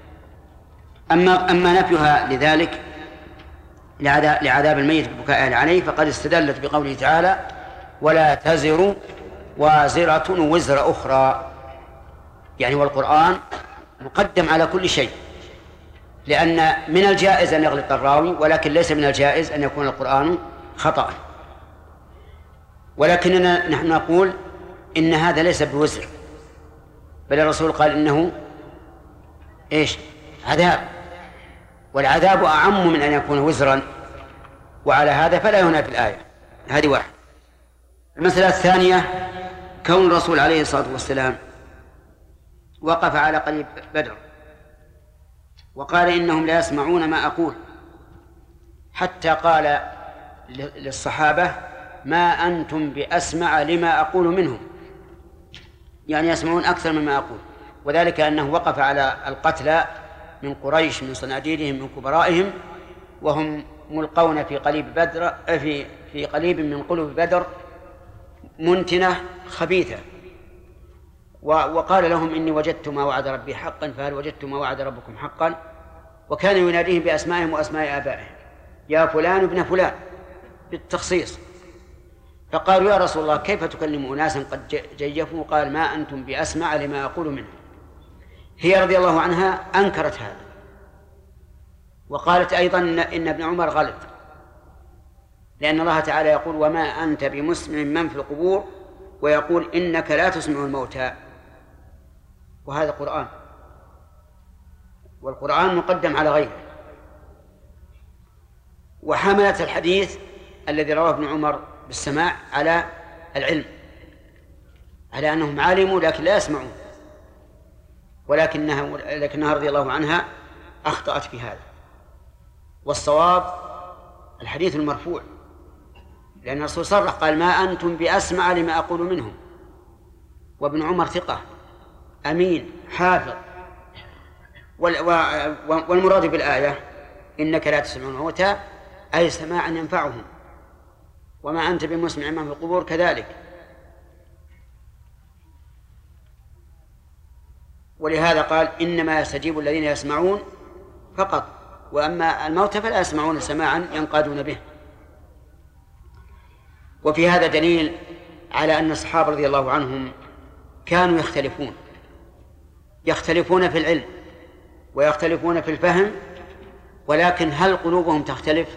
أما نفيها لذلك لعذاب الميت ببكاء عليه فقد استدلت بقوله تعالى ولا تزر وازرة وزر أخرى، يعني والقرآن مقدم على كل شيء، لأن من الجائز أن يغلط الراوي، ولكن ليس من الجائز أن يكون القرآن خطأ. ولكننا نحن نقول إن هذا ليس بوزر، بل الرسول قال إنه إيش؟ عذاب، والعذاب أعم من أن يكون وزرا، وعلى هذا فلا ينافي الآية. هذه واحد. المسألة الثانية كون الرسول عليه الصلاة والسلام وقف على قليب بدر وقال إنهم لا يسمعون ما أقول، حتى قال للصحابة ما أنتم بأسمع لما أقول منهم، يعني يسمعون أكثر مما أقول. وذلك أنه وقف على القتلى من قريش من صناديدهم من كبرائهم وهم ملقون في قليب بدر في قليب من قلوب بدر منتنة خبيثة، وقال لهم إني وجدت ما وعد ربي حقا فهل وجدت ما وعد ربكم حقا، وكان يناديهم بأسمائهم وأسماء آبائهم يا فلان ابن فلان بالتخصيص. فقالوا يا رسول الله كيف تكلم أناسا قد جيفوا؟ قال ما أنتم بأسمع لما أقول منه. هي رضي الله عنها أنكرت هذا وقالت أيضا إن ابن عمر غلط، لأن الله تعالى يقول وما أنت بمسمع من في القبور، ويقول إنك لا تسمع الموتى، وهذا قرآن، والقرآن مقدم على غيره. وحملت الحديث الذي رواه ابن عمر بالسماع على العلم، على أنهم علموا لكن لا يسمعون، لكنها رضي الله عنها أخطأت في هذا. والصواب الحديث المرفوع، لأن الرسول صرح قال ما أنتم بأسمع لما أقول منهم، وابن عمر ثقة أمين حافظ. والمراد بالآية إنك لا تسمع الموتى أي سماعا ينفعهم، وما أنت بمسمع من في القبور كذلك. ولهذا قال إنما يستجيب الذين يسمعون فقط، وأما الموتى فلا يسمعون سماعا ينقادون به. وفي هذا دليل على أن الصحابة رضي الله عنهم كانوا يختلفون في العلم ويختلفون في الفهم، ولكن هل قلوبهم تختلف؟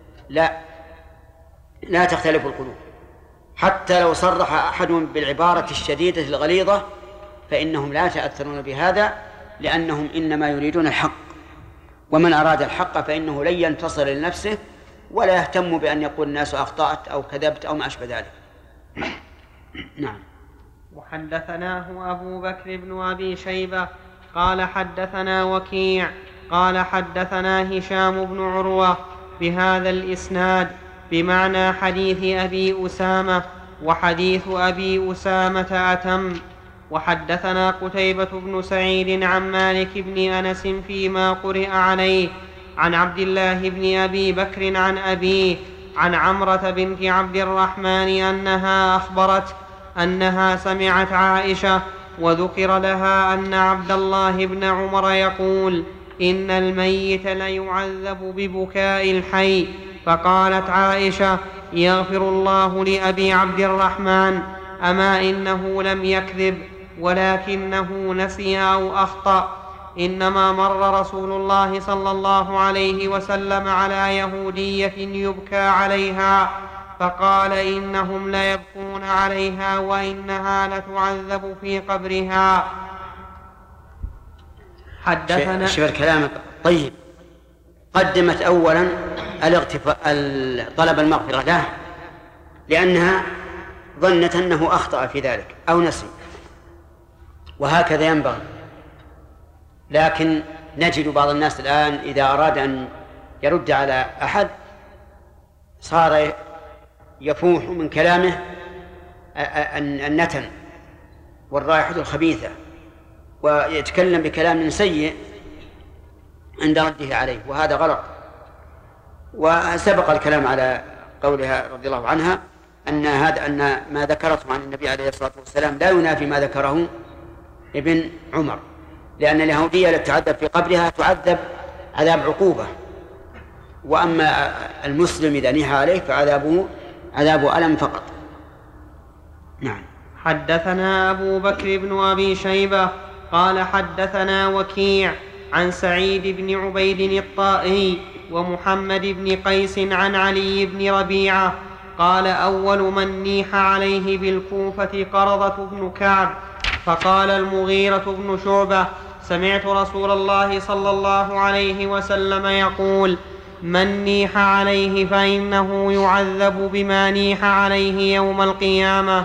لا تختلف القلوب، حتى لو صرح أحدهم بالعبارة الشديدة الغليظة فإنهم لا يتأثرون بهذا، لأنهم إنما يريدون الحق، ومن أراد الحق فإنه لن ينتصر لنفسه ولا يهتم بأن يقول الناس أخطأت أو كذبت أو ما أشبه ذلك. نعم. وحدثناه أبو بكر بن أبي شيبة قال حدثنا وكيع قال حدثنا هشام بن عروة بهذا الإسناد بمعنى حديث أبي أسامة، وحديث أبي أسامة أتم. وحدثنا قتيبة بن سعيد عن مالك بن أنس فيما قرئ عليه عن عبد الله بن أبي بكر عن أبيه عن عمرة بنت عبد الرحمن أنها أخبرت أنها سمعت عائشة وذكر لها أن عبد الله بن عمر يقول إن الميت ليعذب ببكاء الحي، فقالت عائشة يغفر الله لأبي عبد الرحمن، أما إنه لم يكذب ولكنه نسي أو أخطأ. إنما مر رسول الله صلى الله عليه وسلم على يهودية يبكى عليها فقال إنهم ليبكون عليها وإنها لتعذب في قبرها. حدثنا شوف الكلام طيب. قدمت أولا طلب المغفرة له لأنها ظنت أنه أخطأ في ذلك أو نسي، وهكذا ينبغي. لكن نجد بعض الناس الآن إذا أراد أن يرد على أحد صار يفوح من كلامه النتن والرائحة الخبيثة ويتكلم بكلام سيء عند رده عليه، وهذا غلط. وسبق الكلام على قولها رضي الله عنها أن ما ذكرته عن النبي عليه الصلاة والسلام لا ينافي ما ذكره ابن عمر، لأن اليهودية التي تعذب في قبرها تعذب عذاب عقوبة، وأما المسلم إذا نيح عليه فعذابه عذاب ألم فقط. نعم. حدثنا أبو بكر بن أبي شيبة قال حدثنا وكيع عن سعيد بن عبيد الطائي ومحمد بن قيس عن علي بن ربيعة قال أول من نيح عليه بالكوفة قرظة بن كعب، فقال المغيرة بن شعبة سمعت رسول الله صلى الله عليه وسلم يقول من نيح عليه فإنه يعذب بما نيح عليه يوم القيامة.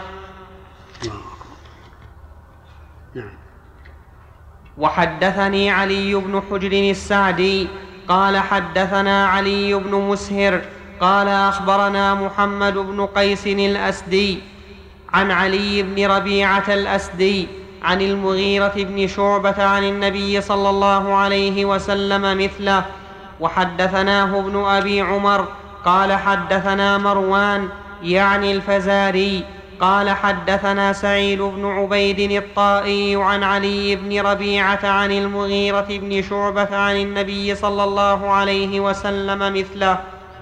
وحدثني علي بن حجر السعدي قال حدثنا علي بن مسهر قال أخبرنا محمد بن قيس الأسدي عن علي بن ربيعة الأسدي عن المغيرة بن شعبة عن النبي صلى الله عليه وسلم مثله. وحدثناه ابن أبي عمر قال حدثنا مروان يعني الفزاري قال حدثنا سعيد بن عبيد الطائي عن علي بن ربيعة عن المغيرة بن شعبة عن النبي صلى الله عليه وسلم مثله.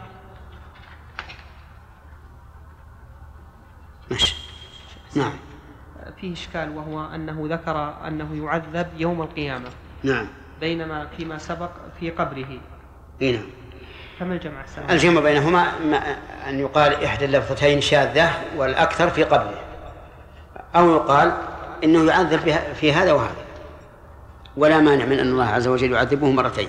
نعم. فيه إشكال وهو أنه ذكر أنه يعذب يوم القيامة. نعم. بينما فيما سبق في قبره. نعم. كما الجمع الجمع بينهما أن يقال إحدى اللفظتين شاذة والأكثر في قبره، أو يقال إنه يعذب في هذا وهذا، ولا مانع من أن الله عز وجل يعذبه مرتين.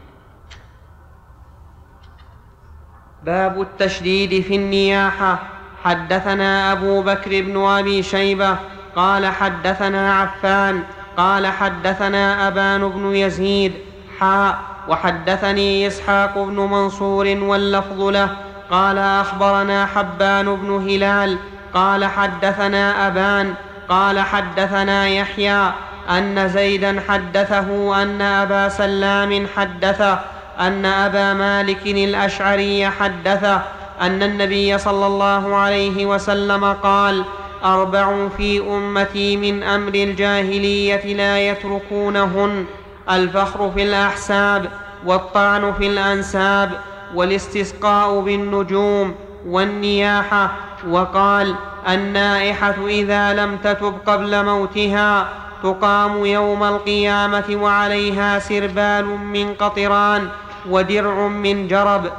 باب التشديد في النياحة. حدثنا أبو بكر بن أبي شيبة قال حدثنا عفان قال حدثنا أبان بن يزيد وحدثني إسحاق بن منصور واللفظ له قال أخبرنا حبان بن هلال قال حدثنا أبان قال حدثنا يحيى أن زيدا حدثه أن أبا سلام حدثه أن أبا مالك الأشعري حدثه أن النبي صلى الله عليه وسلم قال 4 في أمتي من أمر الجاهلية لا يتركونهن: الفخر في الأحساب، والطعن في الأنساب، والاستسقاء بالنجوم، والنياحة. وقال: النائحة إذا لم تتب قبل موتها تقام يوم القيامة وعليها سربال من قطران ودرع من جرب.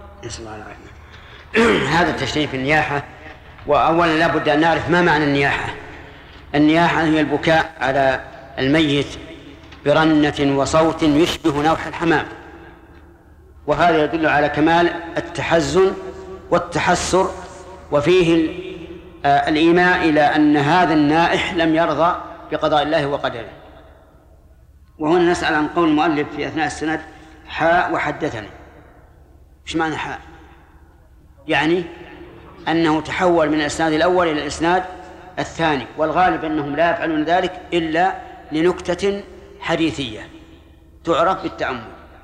هذا التشريف في النياحة. وأولا لا بد أن نعرف ما معنى النياحة. النياحة هي البكاء على الميت برنة وصوت يشبه نوح الحمام، وهذا يدل على كمال التحزن والتحسر، وفيه الإيماء إلى أن هذا النائح لم يرضى بقضاء الله وقدره. وهنا نسأل عن قول المؤلف في أثناء السند: حاء وحدثني. إيش معنى حاء؟ يعني أنه تحول من الإسناد الأول إلى الإسناد الثاني، والغالب أنهم لا يفعلون ذلك إلا لنكتة حديثية تعرف بالتأمل.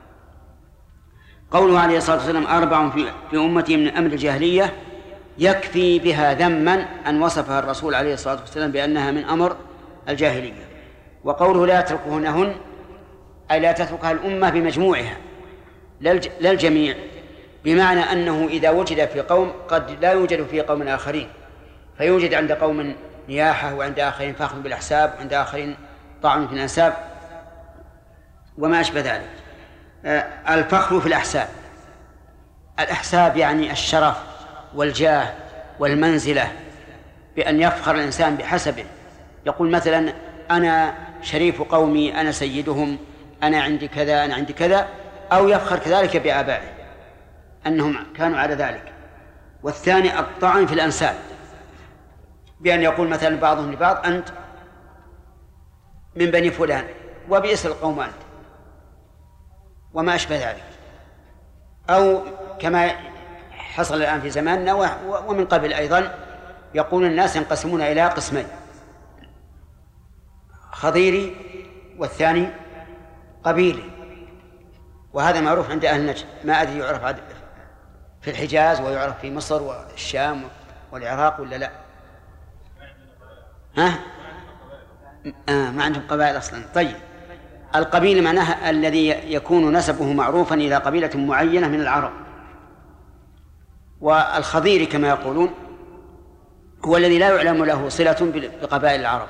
قوله عليه الصلاة والسلام: 4 في أمتي من أمر الجاهلية، يكفي بها ذما أن وصفها الرسول عليه الصلاة والسلام بأنها من أمر الجاهلية. وقوله لا يتركهنهن أي لا تتركها الأمة بمجموعها لا الجميع، بمعنى أنه إذا وجد في قوم قد لا يوجد في قوم آخرين، فيوجد عند قوم نياحة، وعند آخرين فخر بالأحساب، وعند آخرين طعن في الأنساب. وما أشبه ذلك. الفخر في الأحساب. الأحساب يعني الشرف والجاه والمنزلة، بأن يفخر الإنسان بحسبه، يقول مثلا أنا شريف قومي، أنا سيدهم، أنا عندي كذا، أنا عندي كذا، أو يفخر كذلك بآبائه أنهم كانوا على ذلك. والثاني الطعن في الأنساب، بأن يقول مثلا بعضهم لبعض أنت من بني فلان وبئس القوم أنت، وما أشبه ذلك. أو كما حصل الآن في زماننا ومن قبل أيضا، يقول الناس ينقسمون إلى قسمين: خضيري والثاني قبيلي. وهذا معروف عند أهل نجد، ما أدري يعرف في الحجاز ويعرف في مصر والشام والعراق ولا لا؟ ها؟ ما عندهم قبائل أصلا. طيب، القبيل معناها الذي يكون نسبه معروفا إلى قبيلة معينة من العرب. والخضير كما يقولون هو الذي لا يعلم له صلة بقبائل العرب،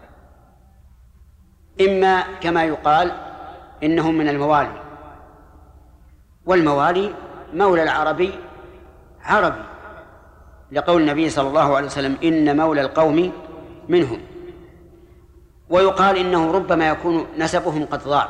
إما كما يقال إنهم من الموالي، والموالي مولى العربي عربي، لقول النبي صلى الله عليه وسلم إن مولى القوم منهم. ويقال إنه ربما يكون نسبهم قد ضاع،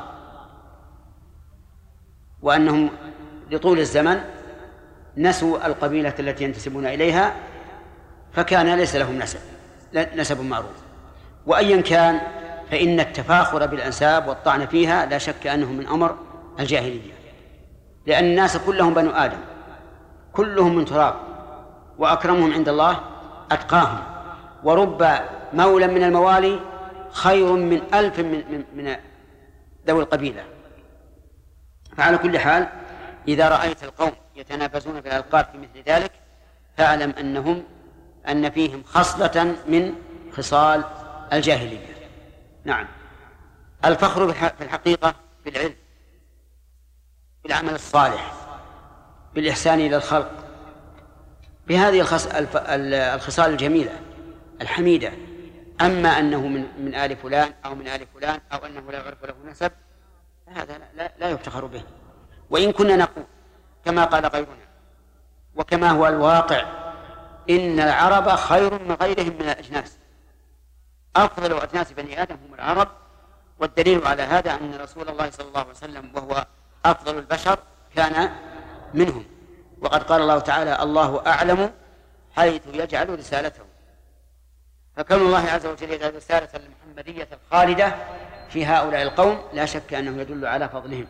وأنهم لطول الزمن نسوا القبيلة التي ينتسبون إليها، فكان ليس لهم نسب معروف. وأيا كان فإن التفاخر بالأنساب والطعن فيها لا شك أنه من أمر الجاهلية، لأن الناس كلهم بنو آدم، كلهم من تراب، وأكرمهم عند الله أتقاهم. ورب مولى من الموالي خير من 1000 من ذوي القبيلة. فعلى كل حال إذا رأيت القوم يتنافسون في الألقاب في مثل ذلك فاعلم أن فيهم خصلة من خصال الجاهلية. نعم. الفخر في الحقيقة بالعلم، بالعمل الصالح، بالإحسان إلى الخلق، بهذه الخصال الجميلة الحميدة. أما أنه من آل فلان أو من آل فلان أو أنه لا يعرف له نسب، هذا لا يفتخر به. وإن كنا نقول كما قال غيرنا وكما هو الواقع إن العرب خير من غيرهم من الأجناس، أفضل أجناس بني آدم هم العرب. والدليل على هذا أن رسول الله صلى الله عليه وسلم وهو أفضل البشر كان منهم، وقد قال الله تعالى الله أعلم حيث يجعل رسالته. فكون الله عز وجل يجعل رسالة المحمدية الخالدة في هؤلاء القوم لا شك أنه يدل على فضلهم.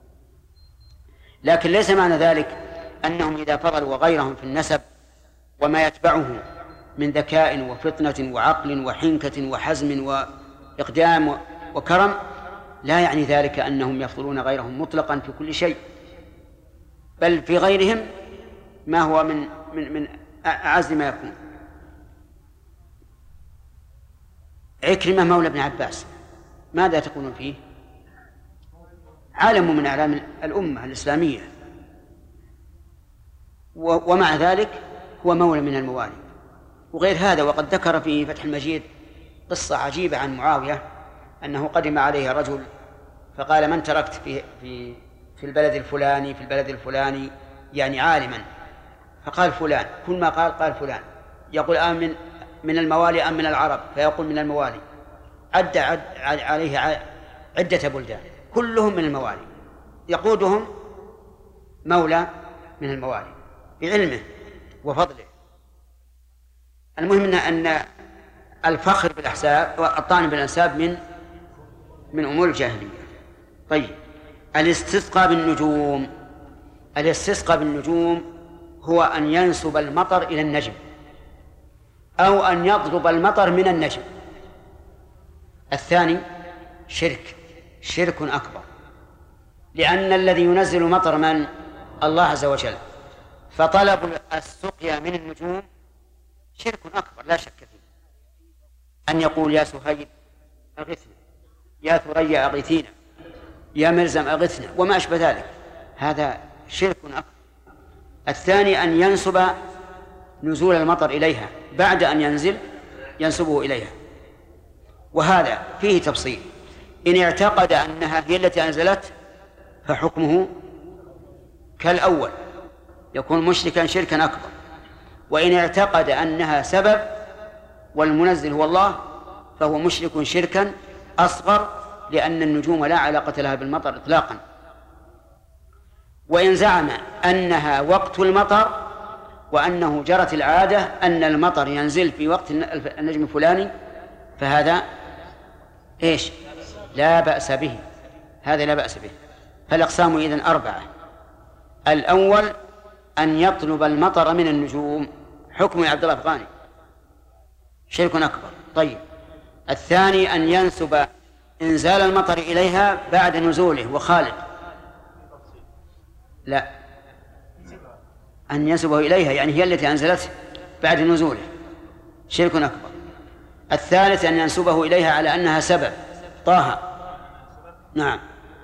لكن ليس معنى ذلك أنهم إذا فضلوا غيرهم في النسب وما يتبعه من ذكاء وفطنة وعقل وحنكة وحزم وإقدام وكرم، لا يعني ذلك أنهم يفضلون غيرهم مطلقا في كل شيء، بل في غيرهم ما هو من أعز ما يكون. عكرمة مولى ابن عباس ماذا تقولون فيه؟ عالم من أعلام الأمة الإسلامية، ومع ذلك هو مولى من الموالي. وغير هذا وقد ذكر في فتح المجيد قصة عجيبة عن معاوية أنه قدم عليه رجل فقال من تركت في البلد الفلاني في البلد الفلاني، يعني عالما، فقال فلان، كل ما قال فلان، يقول من الموالي أم من العرب، فيقول من الموالي، عد عليه عدة بلدان كلهم من الموالي، يقودهم مولى من الموالي بعلمه وفضله. المهم أن الفخر بالأحساب والطعن بالأنساب من أمور الجاهلية. طيب، الاستسقاء بالنجوم. الاستسقاء بالنجوم هو أن ينسب المطر إلى النجم أو أن يطلب المطر من النجم. الثاني شرك أكبر، لأن الذي ينزل مطر من؟ الله عز وجل، فطلب السقيا من النجوم شرك أكبر لا شك فيه. أن يقول يا سهيل أغثنا، يا ثريا أغثينا، يا مرزم أغثنا، وما أشبه ذلك، هذا شرك أكبر. الثاني أن ينسب نزول المطر إليها بعد أن ينزل ينسبه إليها، وهذا فيه تفصيل. إن اعتقد أنها هي التي أنزلت فحكمه كالأول، يكون مشركا شركا أكبر. وإن اعتقد أنها سبب والمنزل هو الله فهو مشرك شركا أصغر، لأن النجوم لا علاقة لها بالمطر إطلاقا. وإن زعم أنها وقت المطر وأنه جرت العادة أن المطر ينزل في وقت النجم الفلاني فهذا إيش؟ لا بأس به، هذا لا بأس به. فالأقسام إذن 4. الأول أن يطلب المطر من النجوم، حكم عبد الله الأفغاني شرك أكبر. طيب، الثاني أن ينسب إنزال المطر إليها بعد نزوله وخالد، لا، أن ينسبه إليها يعني هي التي أنزلته بعد نزوله، شرك أكبر. الثالث أن ينسبه إليها على أنها سبب، طه. نعم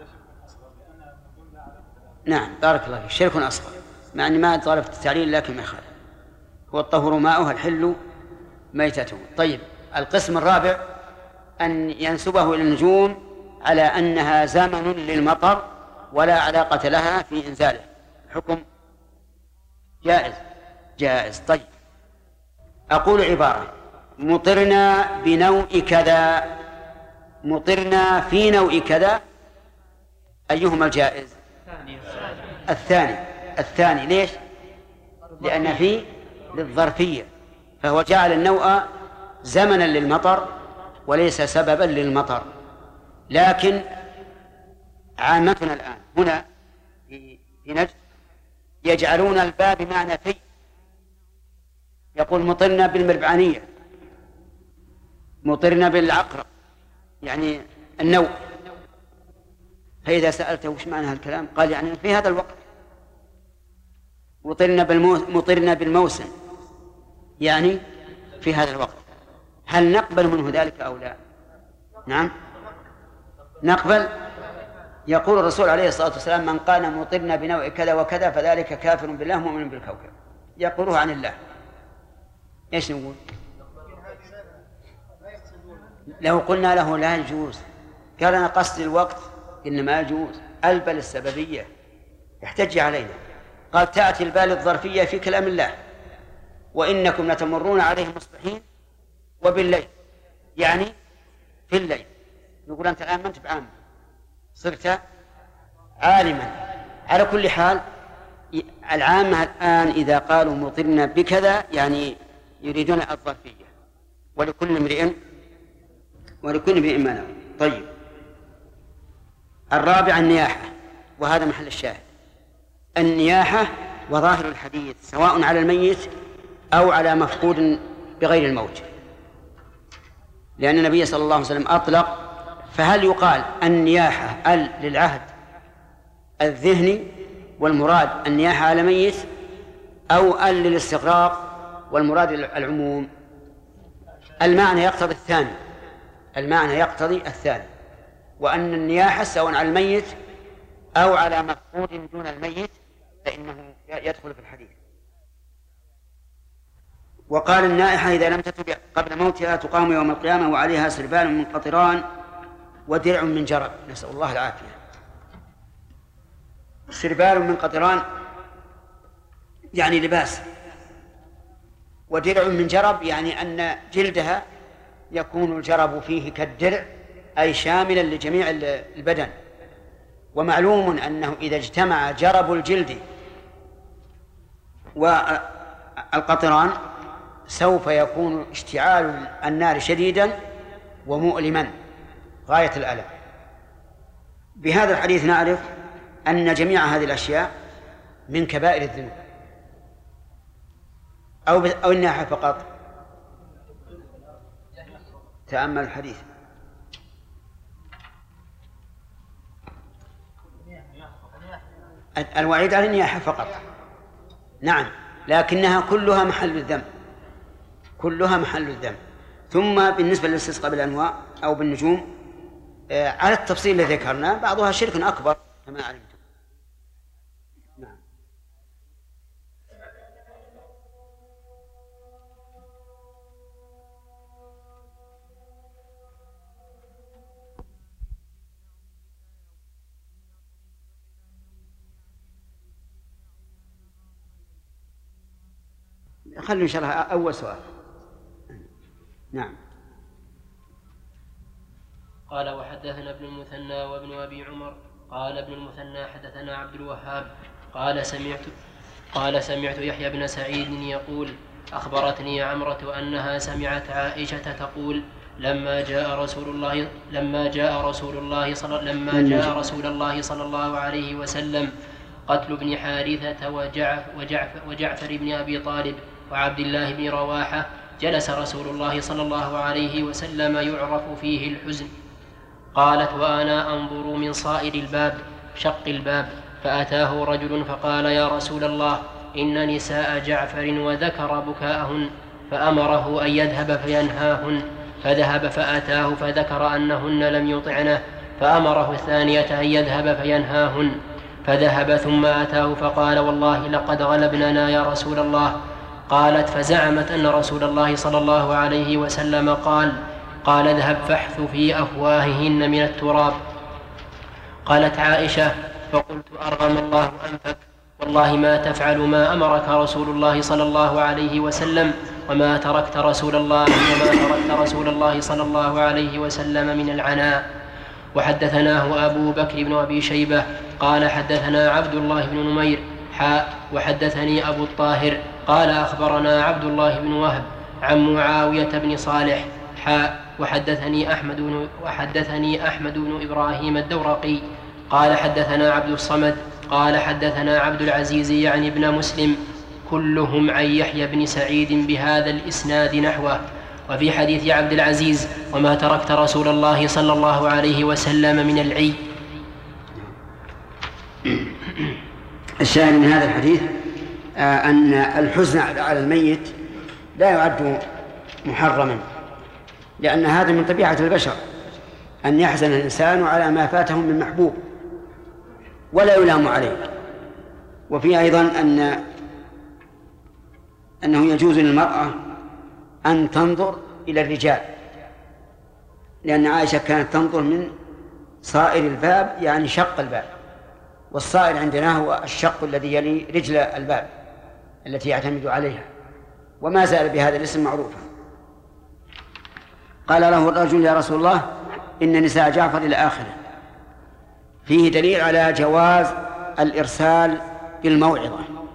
نعم، بارك الله فيك، شرك أصغر، مع أني ما طالبت التعليل لكن ما يخالف، هو الطهور ماؤها الحل ميتته. طيب، القسم الرابع أن ينسبه إلى النجوم على أنها زمن للمطر ولا علاقة لها في إنزاله، حكم جائز. طيب، أقول عبارة: مطرنا بنوء كذا، مطرنا في نوء كذا، أيهما الجائز؟ الثاني. ليش؟ لأن فيه للظرفية، فهو جعل النوء زمنا للمطر وليس سببا للمطر. لكن عامتنا الآن هنا في نجد يجعلون الباء بمعنى في، يقول مطرنا بالمربعانية، مطرنا بالعقرب، يعني النوء. فإذا سألته وش معنى هذا الكلام قال يعني في هذا الوقت. مطرنا بالموسم يعني في هذا الوقت. هل نقبل منه ذلك أو لا؟ نعم نقبل. يقول الرسول عليه الصلاة والسلام: من قال مطرنا بنوع كذا وكذا فذلك كافر بالله مؤمن بالكوكب، يقوله عن الله. ايش نقول؟ لو قلنا له لا يجوز قال أنا قصد الوقت، إنما يجوز، البل السببية يحتج علينا. قال: تأتي البال الظرفية في كلام الله: وإنكم لتمرون عليهم مصبحين وبالليل، يعني في الليل. نقول أنت الآن ما أنت بعام، صرت عالما. على كل حال العامة الآن إذا قالوا مطرنا بكذا يعني يريدون الظرفية، ولكل امرئ ما نوى. طيب، الرابع النياحة، وهذا محل الشاهد. النياحة وظاهر الحديث سواء على الميت أو على مفقود بغير الموت، لأن النبي صلى الله عليه وسلم أطلق. فهل يقال النياحة للعهد الذهني والمراد النياحة على ميت، أو للاستغراق والمراد العموم؟ المعنى يقتضي الثاني، وأن النياحة سواء على الميت أو على مفقود دون الميت فإنه يدخل في الحديث. وقال: النائحة إذا لم تتب قبل موتها تقام يوم القيامة وعليها سربال من قطران ودرع من جرب، نسأل الله العافية. سربال من قطران يعني لباس، ودرع من جرب يعني أن جلدها يكون الجرب فيه كالدرع، أي شاملا لجميع البدن. ومعلوم أنه إذا اجتمع جرب الجلد والقطران سوف يكون اشتعال النار شديدا ومؤلما غاية الألم. بهذا الحديث نعرف أن جميع هذه الأشياء من كبائر الذنوب، أو الناحية فقط. تأمل الحديث. الوعيد على النياحة فقط، نعم، لكنها كلها محل الذنب. ثم بالنسبة للاستسقاء بالأنواع أو بالنجوم على التفصيل الذي ذكرنا، بعضها شرك أكبر كما علمتم. نعم. خلوا إن شاء الله أول سؤال. نعم. قال وحدثنا ابن المثنى وابن أبي عمر قال ابن المثنى حدثنا عبد الوهاب قال سمعت يحيى بن سعيد يقول أخبرتني عمرة أنها سمعت عائشة تقول لما جاء رسول الله صلى الله عليه وسلم قتل ابن حارثة وجعفر بن أبي طالب وعبد الله بن رواحة جلس رسول الله صلى الله عليه وسلم يعرف فيه الحزن. قالت وأنا أنظر من صائر الباب شق الباب فأتاه رجل فقال يا رسول الله إن نساء جعفر وذكر بكاءهن فأمره أن يذهب فينهاهن فذهب فأتاه فذكر أنهن لم يطعنه فأمره الثانية أن يذهب فينهاهن فذهب ثم أتاه فقال والله لقد غلبننا يا رسول الله. قالت فزعمت أن رسول الله صلى الله عليه وسلم قال اذهب فاحث في أفواههن من التراب. قالت عائشة فقلت أرغم الله أنفك والله ما تفعل ما أمرك رسول الله صلى الله عليه وسلم وما تركت رسول الله صلى الله عليه وسلم من العناء. وحدثناه أبو بكر بن أبي شيبة قال حدثنا عبد الله بن نمير وحدثني أبو الطاهر قال أخبرنا عبد الله بن وهب عن معاوية بن صالح وحدثني أحمد بن إبراهيم الدورقي قال حدثنا عبد الصمد قال حدثنا عبد العزيز يعني ابن مسلم كلهم عن يحيى بن سعيد بهذا الإسناد نحوه. وفي حديث عبد العزيز وما تركت رسول الله صلى الله عليه وسلم من العي. الشاهد من هذا الحديث أن الحزن على الميت لا يعد محرما، لأن هذا من طبيعة البشر أن يحزن الإنسان على ما فاته من محبوب ولا يلام عليه. وفي أيضا أنه يجوز للمرأة أن تنظر إلى الرجال، لأن عائشة كانت تنظر من صائر الباب يعني شق الباب، والصائر عندنا هو الشق الذي يلي رجل الباب التي يعتمد عليها، وما زال بهذا الاسم معروفا. قال له الرجل يا رسول الله إن نساء جعفر إلى آخره. فيه دليل على جواز الإرسال بالموعظة،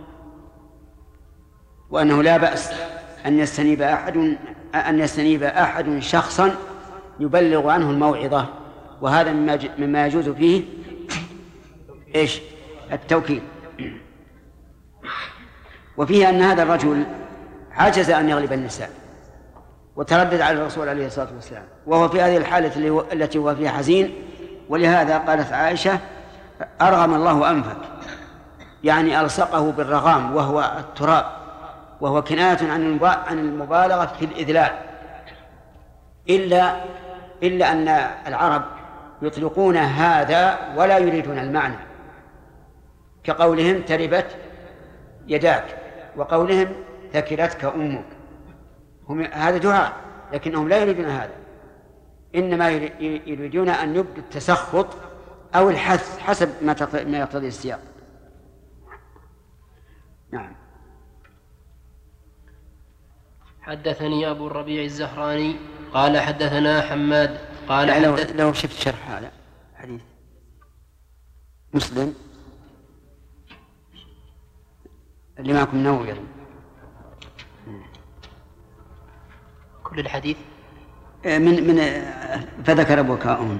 وأنه لا بأس أن يستنيب أحد شخصا يبلغ عنه الموعظة، وهذا مما يجوز فيه التوكيل. وفيه أن هذا الرجل عجز أن يغلب النساء وتردد على الرسول عليه الصلاة والسلام، وهو في هذه الحالة التي هو فيها حزين، ولهذا قالت عائشة أرغم الله أنفك، يعني ألصقه بالرغام وهو التراب، وهو كناية عن المبالغة في الإذلال، إلا أن العرب يطلقون هذا ولا يريدون المعنى، كقولهم تربت يداك وقولهم ثكلتك أمك. هذا دعاء، لكنهم لا يريدون هذا، إنما يريدون أن يبدو التسخط أو الحث حسب ما يقتضي السياق. نعم. حدثني أبو الربيع الزهراني قال حدثنا حماد قال لو شفت شرح هذا حديث مسلم اللي معكم نووي كل الحديث من فذكر بكاءهم.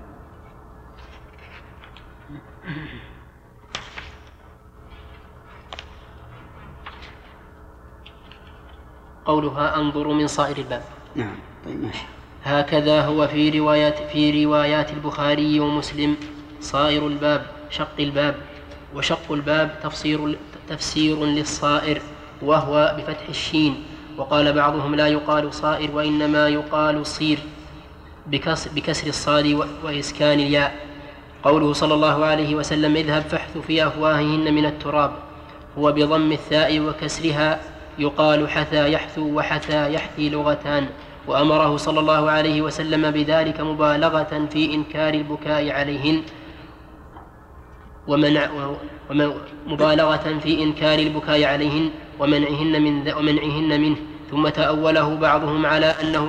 قولها أنظر من صائر الباب. نعم. طيب ماشي. هكذا هو في روايات البخاري ومسلم صائر الباب شق الباب، وشق الباب تفسير للصائر وهو بفتح الشين، وقال بعضهم لا يقال صائر وإنما يقال صير بكسر الصاد وإسكان الياء. قوله صلى الله عليه وسلم اذهب فاحث في أفواههن من التراب هو بضم الثاء وكسرها، يقال حثى يحثو وحثى يحثي لغتان، وأمره صلى الله عليه وسلم بذلك مبالغة في إنكار البكاء عليهن. مبالغة في إنكار البكاء عليهن ومنعهن منه. ثم تأوله بعضهم على أنه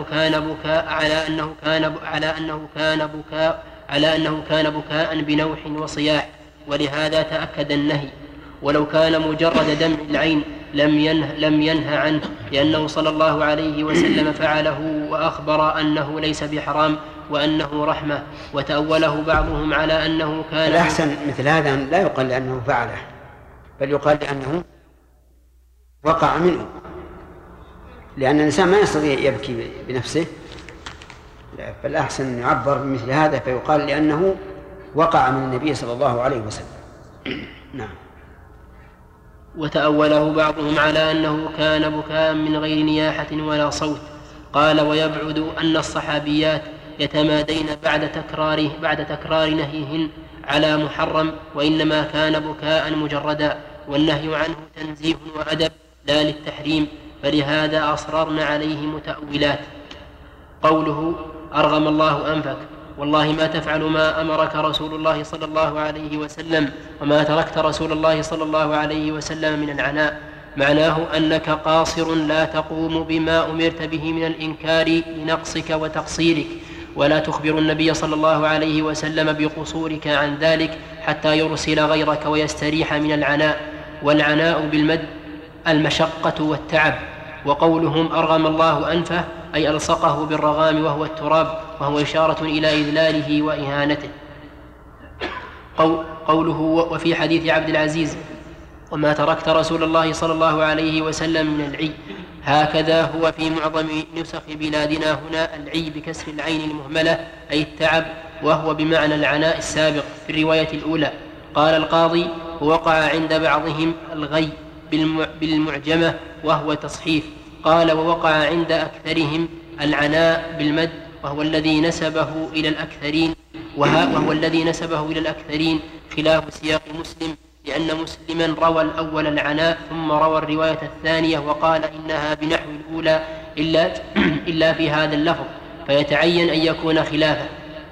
كان بكاء بنوح وصياح، ولهذا تأكد النهي. ولو كان مجرد دمع العين لم ينه عنه، لأنه صلى الله عليه وسلم فعله وأخبر أنه ليس بحرام وأنه رحمة. وتأوله بعضهم على أنه كان الأحسن مثل هذا لا يقال لأنه فعله، بل يقال لأنه وقع منه، لأن الإنسان ما يستطيع يبكي بنفسه، فالأحسن أن يعبر بمثل هذا فيقال لأنه وقع من النبي صلى الله عليه وسلم. نعم. وتأوله بعضهم على أنه كان بكاء من غير نياحة ولا صوت. قال: ويبعد أن الصحابيات يتمادين بعد تكرار نهيهن على محرم، وإنما كان بكاء مجردا، والنهي عنه تنزيه وأدب لا للتحريم، فلهذا أصررن عليه متأولات. قوله: أرغم الله أنفك، والله ما تفعل ما أمرك رسول الله صلى الله عليه وسلم، وما تركت رسول الله صلى الله عليه وسلم من العناء، معناه أنك قاصر لا تقوم بما أمرت به من الإنكار لنقصك وتقصيرك، ولا تخبر النبي صلى الله عليه وسلم بقصورك عن ذلك حتى يرسل غيرك ويستريح من العناء. والعناء بالمد المشقة والتعب. وقولهم أرغم الله أنفه أي ألصقه بالرغام وهو التراب، وهو إشارة إلى إذلاله وإهانته. قوله: وفي حديث عبد العزيز: وما تركت رسول الله صلى الله عليه وسلم من العي. هكذا هو في معظم نسخ بلادنا هنا العي بكسر العين المهملة أي التعب، وهو بمعنى العناء السابق في الرواية الأولى. قال القاضي: ووقع عند بعضهم الغي بالمعجمة وهو تصحيف. قال: ووقع عند أكثرهم العناء بالمد، وهو الذي نسبه إلى الأكثرين خلاف سياق مسلم، لأن مسلما روى الأول العناء ثم روى الرواية الثانية وقال إنها بنحو الأولى إلا في هذا اللفظ، فيتعين أن يكون خلافه.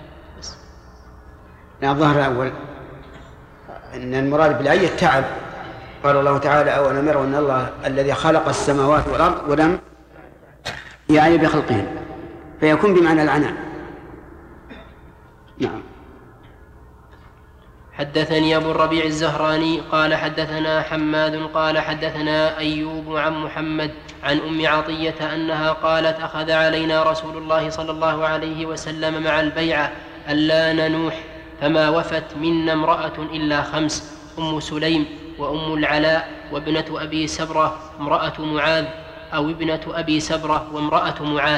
الظاهر الأول أن المراد بالعي التعب. قال الله تعالى: أولم يروا أن الله الذي خلق السماوات والأرض ولم يعي بخلقهن، فيكون بمعنى العناء. نعم. حدثني أبو الربيع الزهراني قال حدثنا حماد قال حدثنا أيوب عن محمد عن أم عطية أنها قالت: أخذ علينا رسول الله صلى الله عليه وسلم مع البيعة ألا ننوح، فما وفت منا امرأة إلا 5: أم سليم وأم العلاء وابنة أبي سبرة امرأة معاذ، أو ابنة أبي سبرة وامرأة معاذ.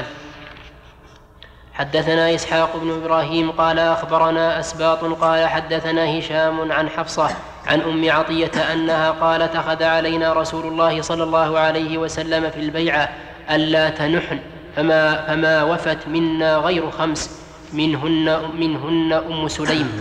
حدثنا إسحاق بن إبراهيم قال أخبرنا أسباط قال حدثنا هشام عن حفصة عن أم عطية أنها قالت: أخذ علينا رسول الله صلى الله عليه وسلم في البيعة ألا تنحن، فما وفت منا غير 5 منهن أم سليم.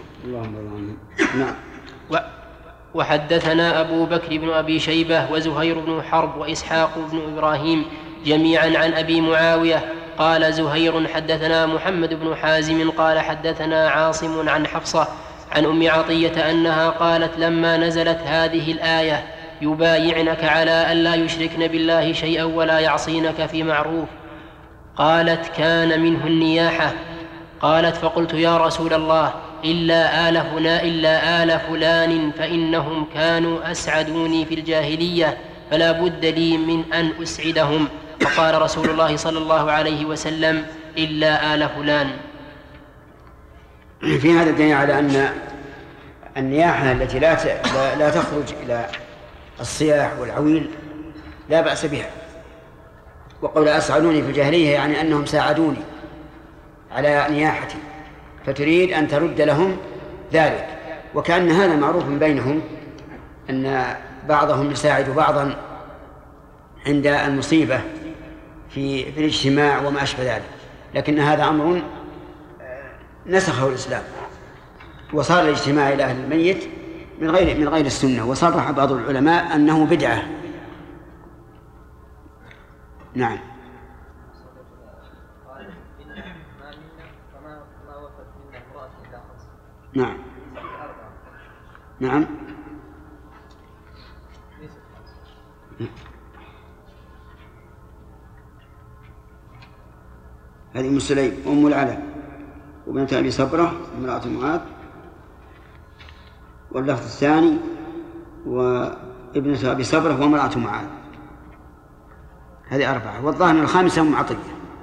وحدثنا أبو بكر بن أبي شيبة وزهير بن حرب وإسحاق بن إبراهيم جميعا عن أبي معاوية قال زهير: حدثنا محمد بن حازم قال حدثنا عاصم عن حفصة عن أم عطية أنها قالت: لما نزلت هذه الآية: يبايعنك على ألا يشركن بالله شيئا ولا يعصينك في معروف، قالت: كان منه النياحة. قالت: فقلت: يا رسول الله، إلا آل فلان فإنهم كانوا أسعدوني في الجاهلية، فلا بد لي من أن أسعدهم. فقال رسول الله صلى الله عليه وسلم: إلا آل فلان. في هذا الدليل على أن النياحة التي لا تخرج إلى الصياح والعويل لا بأس بها. وقول أسعدوني في الجاهلية يعني أنهم ساعدوني على نياحتي، فتريد أن ترد لهم ذلك. وكأن هذا معروف بينهم، أن بعضهم يساعد بعضا عند المصيبة في الاجتماع وما أشبه ذلك، لكن هذا أمر نسخه الإسلام، وصار الاجتماع إلى أهل الميت من غير السنة، وصرح بعض العلماء أنه بدعة. نعم. نعم. نعم. هذه أم سليم أم العلا وبنت أبي صبرة امرأة معاذ، واللفظ الثاني وابنة أبي صبرة وامرأة معاذ. هذه 4. والظاهر الخامسة أم عطية.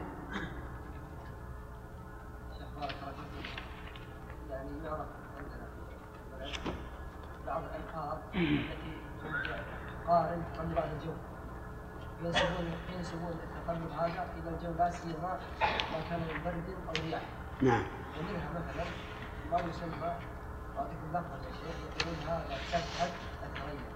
بعض الألفاظ التي قارن قبل بعد الجو ينسبون التقلب هذا إلى الجو لا سيما ما كان من برد أو رياح. نعم. ومنها مثلا ما يسمى أعطيك اللفظ يا شيخ يقولون هذا سبحة الثريا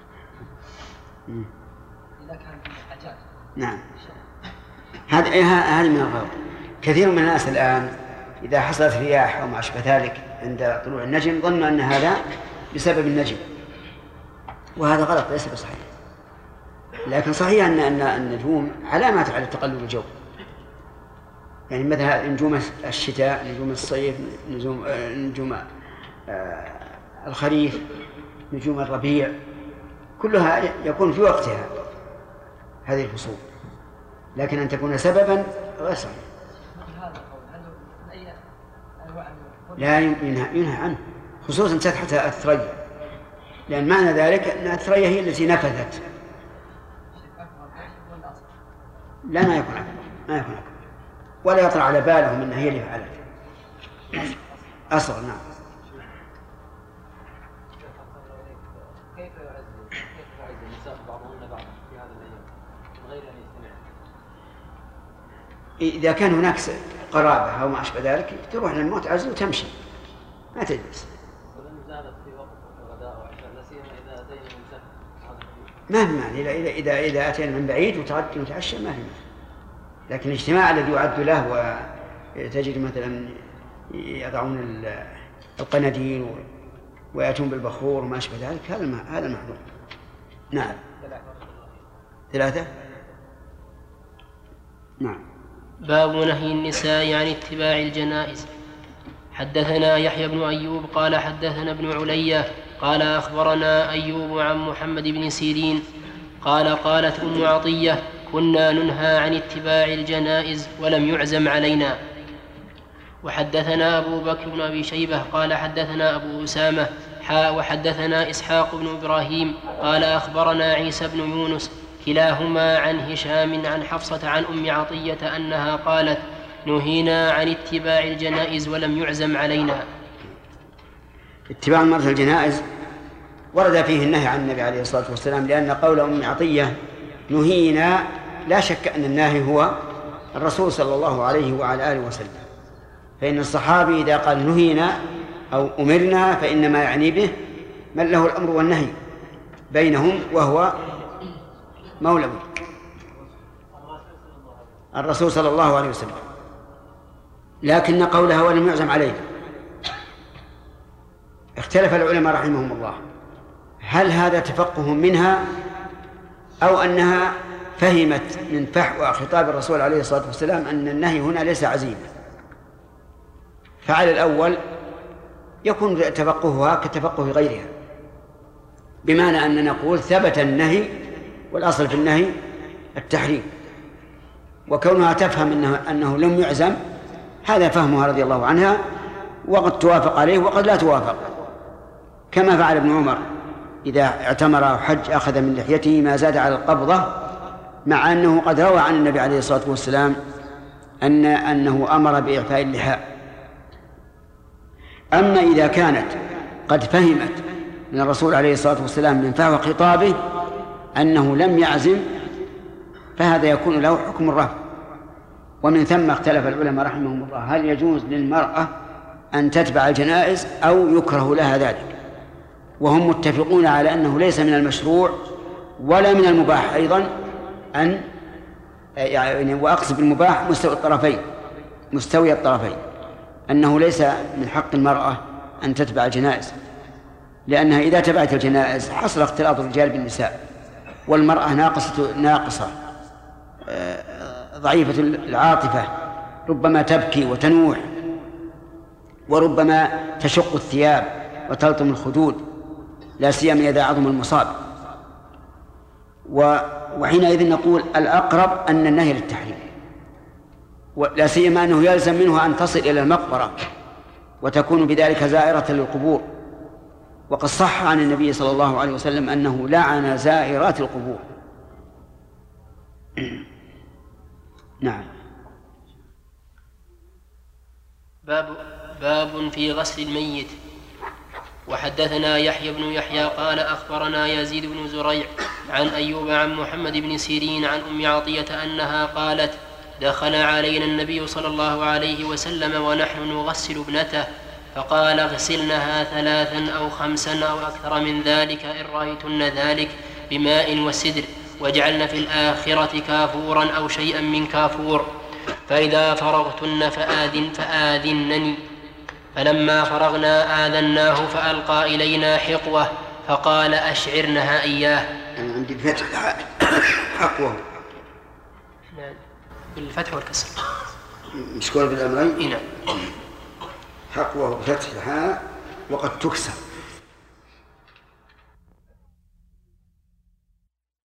إذا كان في حاجات. نعم. هذه من الغلط. كثير من الناس الآن إذا حصلت رياح أو ما أشبه ذلك عند طلوع النجم ظنوا أن هذا بسبب النجم، وهذا غلط ليس بصحيح. لكن صحيح أن النجوم علامات على تقلب الجو، يعني مثلا نجوم الشتاء، نجوم الصيف، نجوم الخريف، نجوم الربيع، كلها يكون في وقتها هذه الفصول، لكن أن تكون سببا غير صحيح. لا ينهى عنه، خصوصا سطحة الثريا، لأن معنى ذلك أن الثريا هي التي نفذت. لا ما يكون أكبر ولا يطلع على بالهم أن هي اللي فعلت. أصغر. نعم. كيف يعز النساء بعضهن بعضا في هذا الأيام من غير أن يجتمع؟ إذا كان هناك قرابة أو ما أشبه ذلك تروح للموت تعزل وتمشي ما تجلس. ولن زالت في وقت الغداء وعشاء لا سيما إذا أتينا من سفر ما في مانع إذا أتينا من بعيد وتغدي وتعشى ما في مانع، لكن الاجتماع الذي يعد له وتجد مثلا يضعون القناديل ويأتون بالبخور وما أشبه ذلك هذا المحظور. نعم. 3. نعم. باب نهي النساء عن اتباع الجنائز. حدثنا يحيى بن أيوب قال حدثنا ابن علية قال أخبرنا أيوب عن محمد بن سيرين قال قالت أم عطية كنا ننهى عن اتباع الجنائز ولم يعزم علينا. وحدثنا أبو بكر بن أبي شيبة قال حدثنا أبو أسامة وحدثنا إسحاق بن إبراهيم قال أخبرنا عيسى بن يونس كلاهما عن هشام عن حفصة عن أم عطية أنها قالت نهينا عن اتباع الجنائز ولم يعزم علينا. اتباع المرأة الجنائز ورد فيه النهي عن النبي عليه الصلاة والسلام، لأن قول أم عطية نهينا لا شك أن الناهي هو الرسول صلى الله عليه وعلى آله وسلم، فإن الصحابي إذا قال نهينا أو أمرنا فإنما يعني به من له الأمر والنهي بينهم وهو مولوي الرسول صلى الله عليه وسلم. لكن قولها ولم يعزم عليه اختلف العلماء رحمهم الله هل هذا تفقه منها أو أنها فهمت من فحوى خطاب الرسول عليه الصلاة والسلام أن النهي هنا ليس عزيمة. فعلى الأول يكون تفقهها كتفقه غيرها، بمعنى أن نقول ثبت النهي والأصل في النهي التحريم، وكونها تفهم أنه لم يعزم هذا فهمها رضي الله عنها، وقد توافق عليه وقد لا توافق، كما فعل ابن عمر إذا اعتمر أو حج أخذ من لحيته ما زاد على القبضة، مع أنه قد روى عن النبي عليه الصلاة والسلام أنه أمر بإعفاء اللحاء. أما إذا كانت قد فهمت من الرسول عليه الصلاة والسلام من فحوى خطابه أنه لم يعزم فهذا يكون له حكم الرفع. ومن ثم اختلف العلماء رحمهم الله هل يجوز للمرأة أن تتبع الجنائز أو يكره لها ذلك، وهم متفقون على أنه ليس من المشروع ولا من المباح أيضا أن يعني، وأقصد بالمباح مستوي الطرفين، أنه ليس من حق المرأة أن تتبع الجنائز، لأنها إذا تبعت الجنائز حصل اختلاط الرجال بالنساء، والمرأة ناقصة ضعيفة العاطفة، ربما تبكي وتنوح، وربما تشق الثياب وتلطم الخدود، لا سيما إذا عظم المصاب. وحينئذ نقول الأقرب أن النهي للتحريم، ولا سيما أنه يلزم منه أن تصل إلى المقبرة وتكون بذلك زائرة للقبور، وقد صح عن النبي صلى الله عليه وسلم أنه لعن زائرات القبور. نعم. باب في غسل الميت. وحدثنا يحيى بن يحيى قال أخبرنا يزيد بن زريع عن أيوب عن محمد بن سيرين عن أم عطية أنها قالت دخل علينا النبي صلى الله عليه وسلم ونحن نغسل ابنته فقال اغسلنها 3 أو 5 أو أكثر من ذلك إن رأيتن ذلك بماء وسدر، واجعلن في الآخرة كافورا أو شيئا من كافور، فإذا فرغتن فآذنني. فلما فرغنا آذناه فألقى إلينا حقوة فقال أشعرنها إياه. أنا عندي بفتح حقوة بالفتح والكسر مشكور بالأمرين. نعم. حقوة بفتح الحاء وقد تكسر.